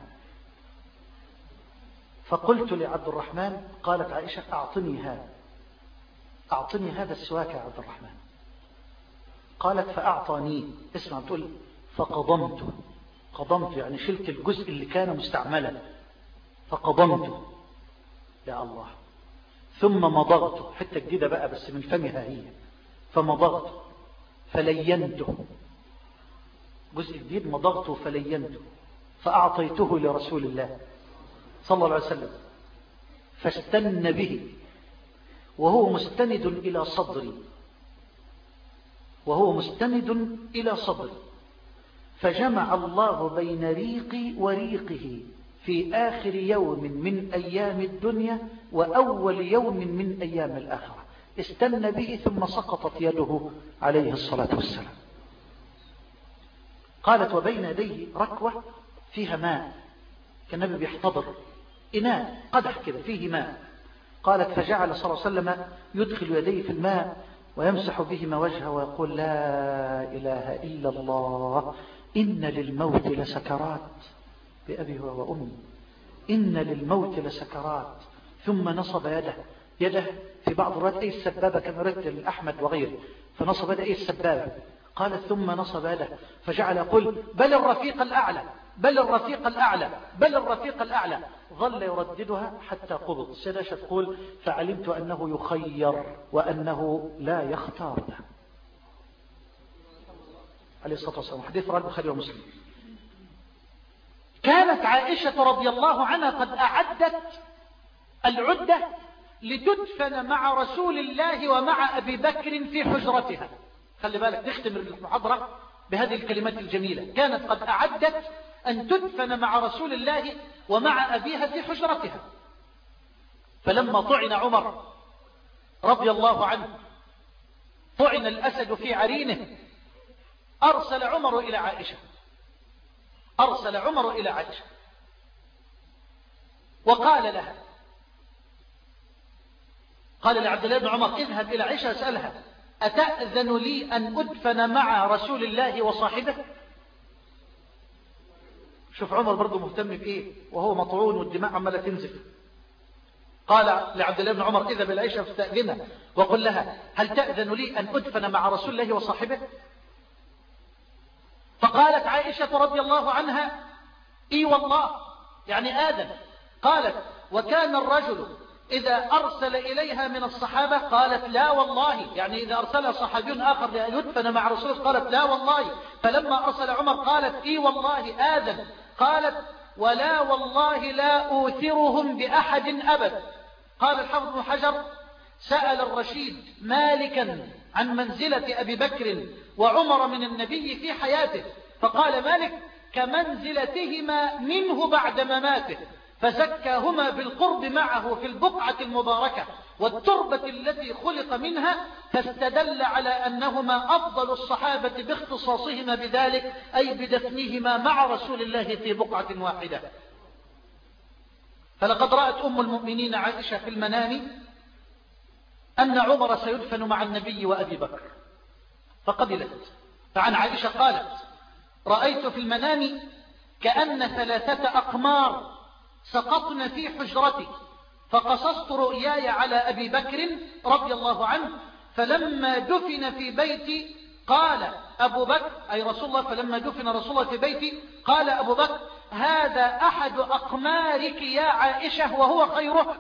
فقلت لعبد الرحمن، قالت عائشة أعطني هذا، أعطني هذا السواك يا عبد الرحمن. قالت فأعطانيه، اسمع بتقول فقضمته، قضمته يعني شلت الجزء اللي كان مستعملا فقضمته يا الله، ثم مضغته، حتى جديدة بقى بس من فمها هي، فمضغته فلينته، جزء جديد مضغته فلينته، فأعطيته لرسول الله صلى الله عليه وسلم، فاستن به وهو مستند إلى صدري، وهو مستند إلى صدري، فجمع الله بين ريقي وريقه في آخر يوم من أيام الدنيا وأول يوم من أيام الآخرة. استن به ثم سقطت يده عليه الصلاة والسلام. قالت وبين يديه ركوة فيها ماء، كان النبي بيحتضر إناء قدح كده فيه ماء. قالت فجعل صلى الله عليه وسلم يدخل يديه في الماء ويمسح بهما وجهه ويقول لا إله إلا الله إن للموت لسكرات، بأبي هو وأمي، إن للموت لسكرات. ثم نصب يده، يده في بعض الروايات أي السبابة كما رد الأحمد وغيره، فنصب يده أي السبابة. قالت ثم نصب يده فجعل يقول بل الرفيق الأعلى، بل الرفيق الأعلى، بل الرفيق الأعلى. ظل يرددها حتى قبض. السيدة تقول فعلمت أنه يخير وأنه لا يختار له عليه الصلاة والسلام. حديث رواه البخاري ومسلم. كانت عائشة رضي الله عنها قد أعدت العدة لتدفن مع رسول الله ومع أبي بكر في حجرتها. خلي بالك نختم المحاضرة بهذه الكلمات الجميلة. كانت قد أعدت أن تدفن مع رسول الله ومع أبيها في حجرتها. فلما طعن عمر رضي الله عنه، طعن الأسد في عرينه، أرسل عمر إلى عائشة، أرسل عمر إلى عائشة وقال لها، قال لعبد الله بن عمر اذهب إلى عائشة اسألها أتأذن لي أن أدفن مع رسول الله وصاحبه؟ شوف عمر برضو مهتم بإيه وهو مطعون والدماء عمالة تنزف. قال لعبد الله بن عمر اذهب إلى عائشة فاستأذنها وقل لها هل تأذن لي أن أدفن مع رسول الله وصاحبه؟ فقالت عائشة رضي الله عنها إي والله، يعني آذن. قالت وكان الرجل إذا أرسل إليها من الصحابة، قالت لا والله، يعني إذا أرسل صحابي آخر لأن يدفن مع رسول الله، قالت لا والله. فلما أرسل عمر قالت إي والله آذن. قالت ولا والله لا أوثرهم بأحد أبد. قال الحافظ بن حجر سأل الرشيد مالكا عن منزلة أبي بكر وعمر من النبي في حياته، فقال مالك كمنزلتهما منه بعد مماته، فزكاهما بالقرب معه في البقعة المباركة والتربة التي خلق منها، فاستدل على أنهما أفضل الصحابة باختصاصهما بذلك، أي بدفنهما مع رسول الله في بقعة واحدة. فلقد رأت أم المؤمنين عائشة في المنام أن عمر سيدفن مع النبي وأبي بكر فقبلت. فعن عائشة قالت رأيت في المنام كأن ثلاثة أقمار سقطن في حجرتي، فقصصت رؤياي على أبي بكر رضي الله عنه، فلما دفن في بيتي قال أبو بكر، أي رسول الله، فلما دفن رسول الله في بيتي قال أبو بكر هذا أحد أقمارك يا عائشة وهو خيرها،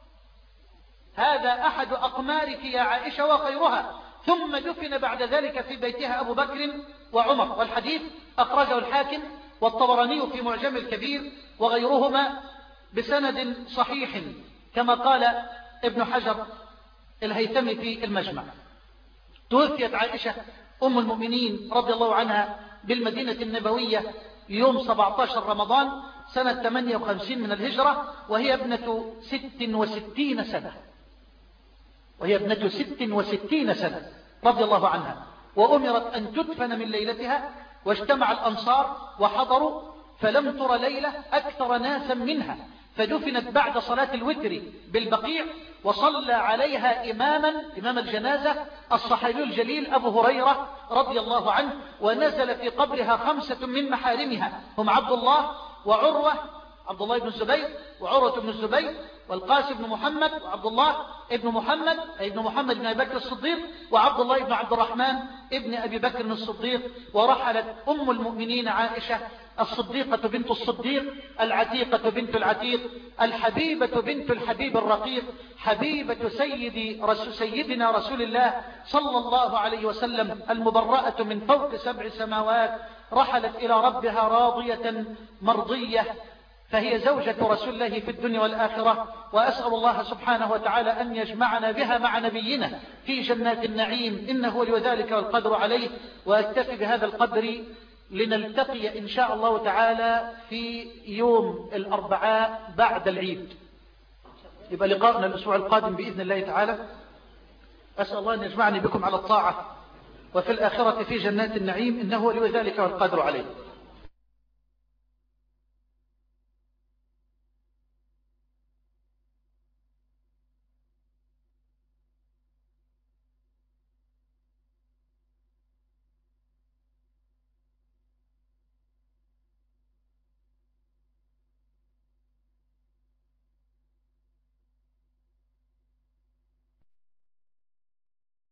هذا أحد أقمارك يا عائشة وخيرها. ثم دفن بعد ذلك في بيتها أبو بكر وعمر. والحديث أخرجه الحاكم والطبراني في معجم الكبير وغيرهما بسند صحيح كما قال ابن حجر الهيثمي في المجمع. توفيت عائشة أم المؤمنين رضي الله عنها بالمدينة النبوية يوم سبعة عشر رمضان سنة ثمانية وخمسين من الهجرة، وهي ابنة ست وستين سنة وهي ابنة ست وستين سنة رضي الله عنها، وأمرت أن تدفن من ليلتها، واجتمع الأنصار وحضروا، فلم تر ليلة أكثر ناسا منها، فدفنت بعد صلاة الوتر بالبقيع، وصلى عليها إماما إمام الجنازة الصحابي الجليل أبو هريرة رضي الله عنه، ونزل في قبرها خمسة من محارمها هم عبد الله وعروة عبد الله بن الزبير وعروة بن الزبير والقاسم بن محمد وعبد الله ابن محمد أي ابن محمد بن أبي بكر الصديق وعبد الله بن عبد الرحمن ابن أبي بكر الصديق. ورحلت أم المؤمنين عائشة الصديقة بنت الصديق العتيقة بنت العتيق الحبيبة بنت الحبيب الرقيق حبيبة سيدي رسول سيدنا رسول الله صلى الله عليه وسلم المبرأة من فوق سبع سماوات، رحلت إلى ربها راضية مرضية، فهي زوجة رسول الله في الدنيا والآخرة. وأسأل الله سبحانه وتعالى أن يجمعنا بها مع نبينا في جنات النعيم، إنه ولي ذلك والقدر عليه. وأكتفي بهذا القدر لنلتقي إن شاء الله تعالى في يوم الأربعاء بعد العيد، يبقى لقاءنا الأسبوع القادم بإذن الله تعالى. أسأل الله أن يجمعني بكم على الطاعة وفي الآخرة في جنات النعيم، إنه ولي ذلك والقدر عليه.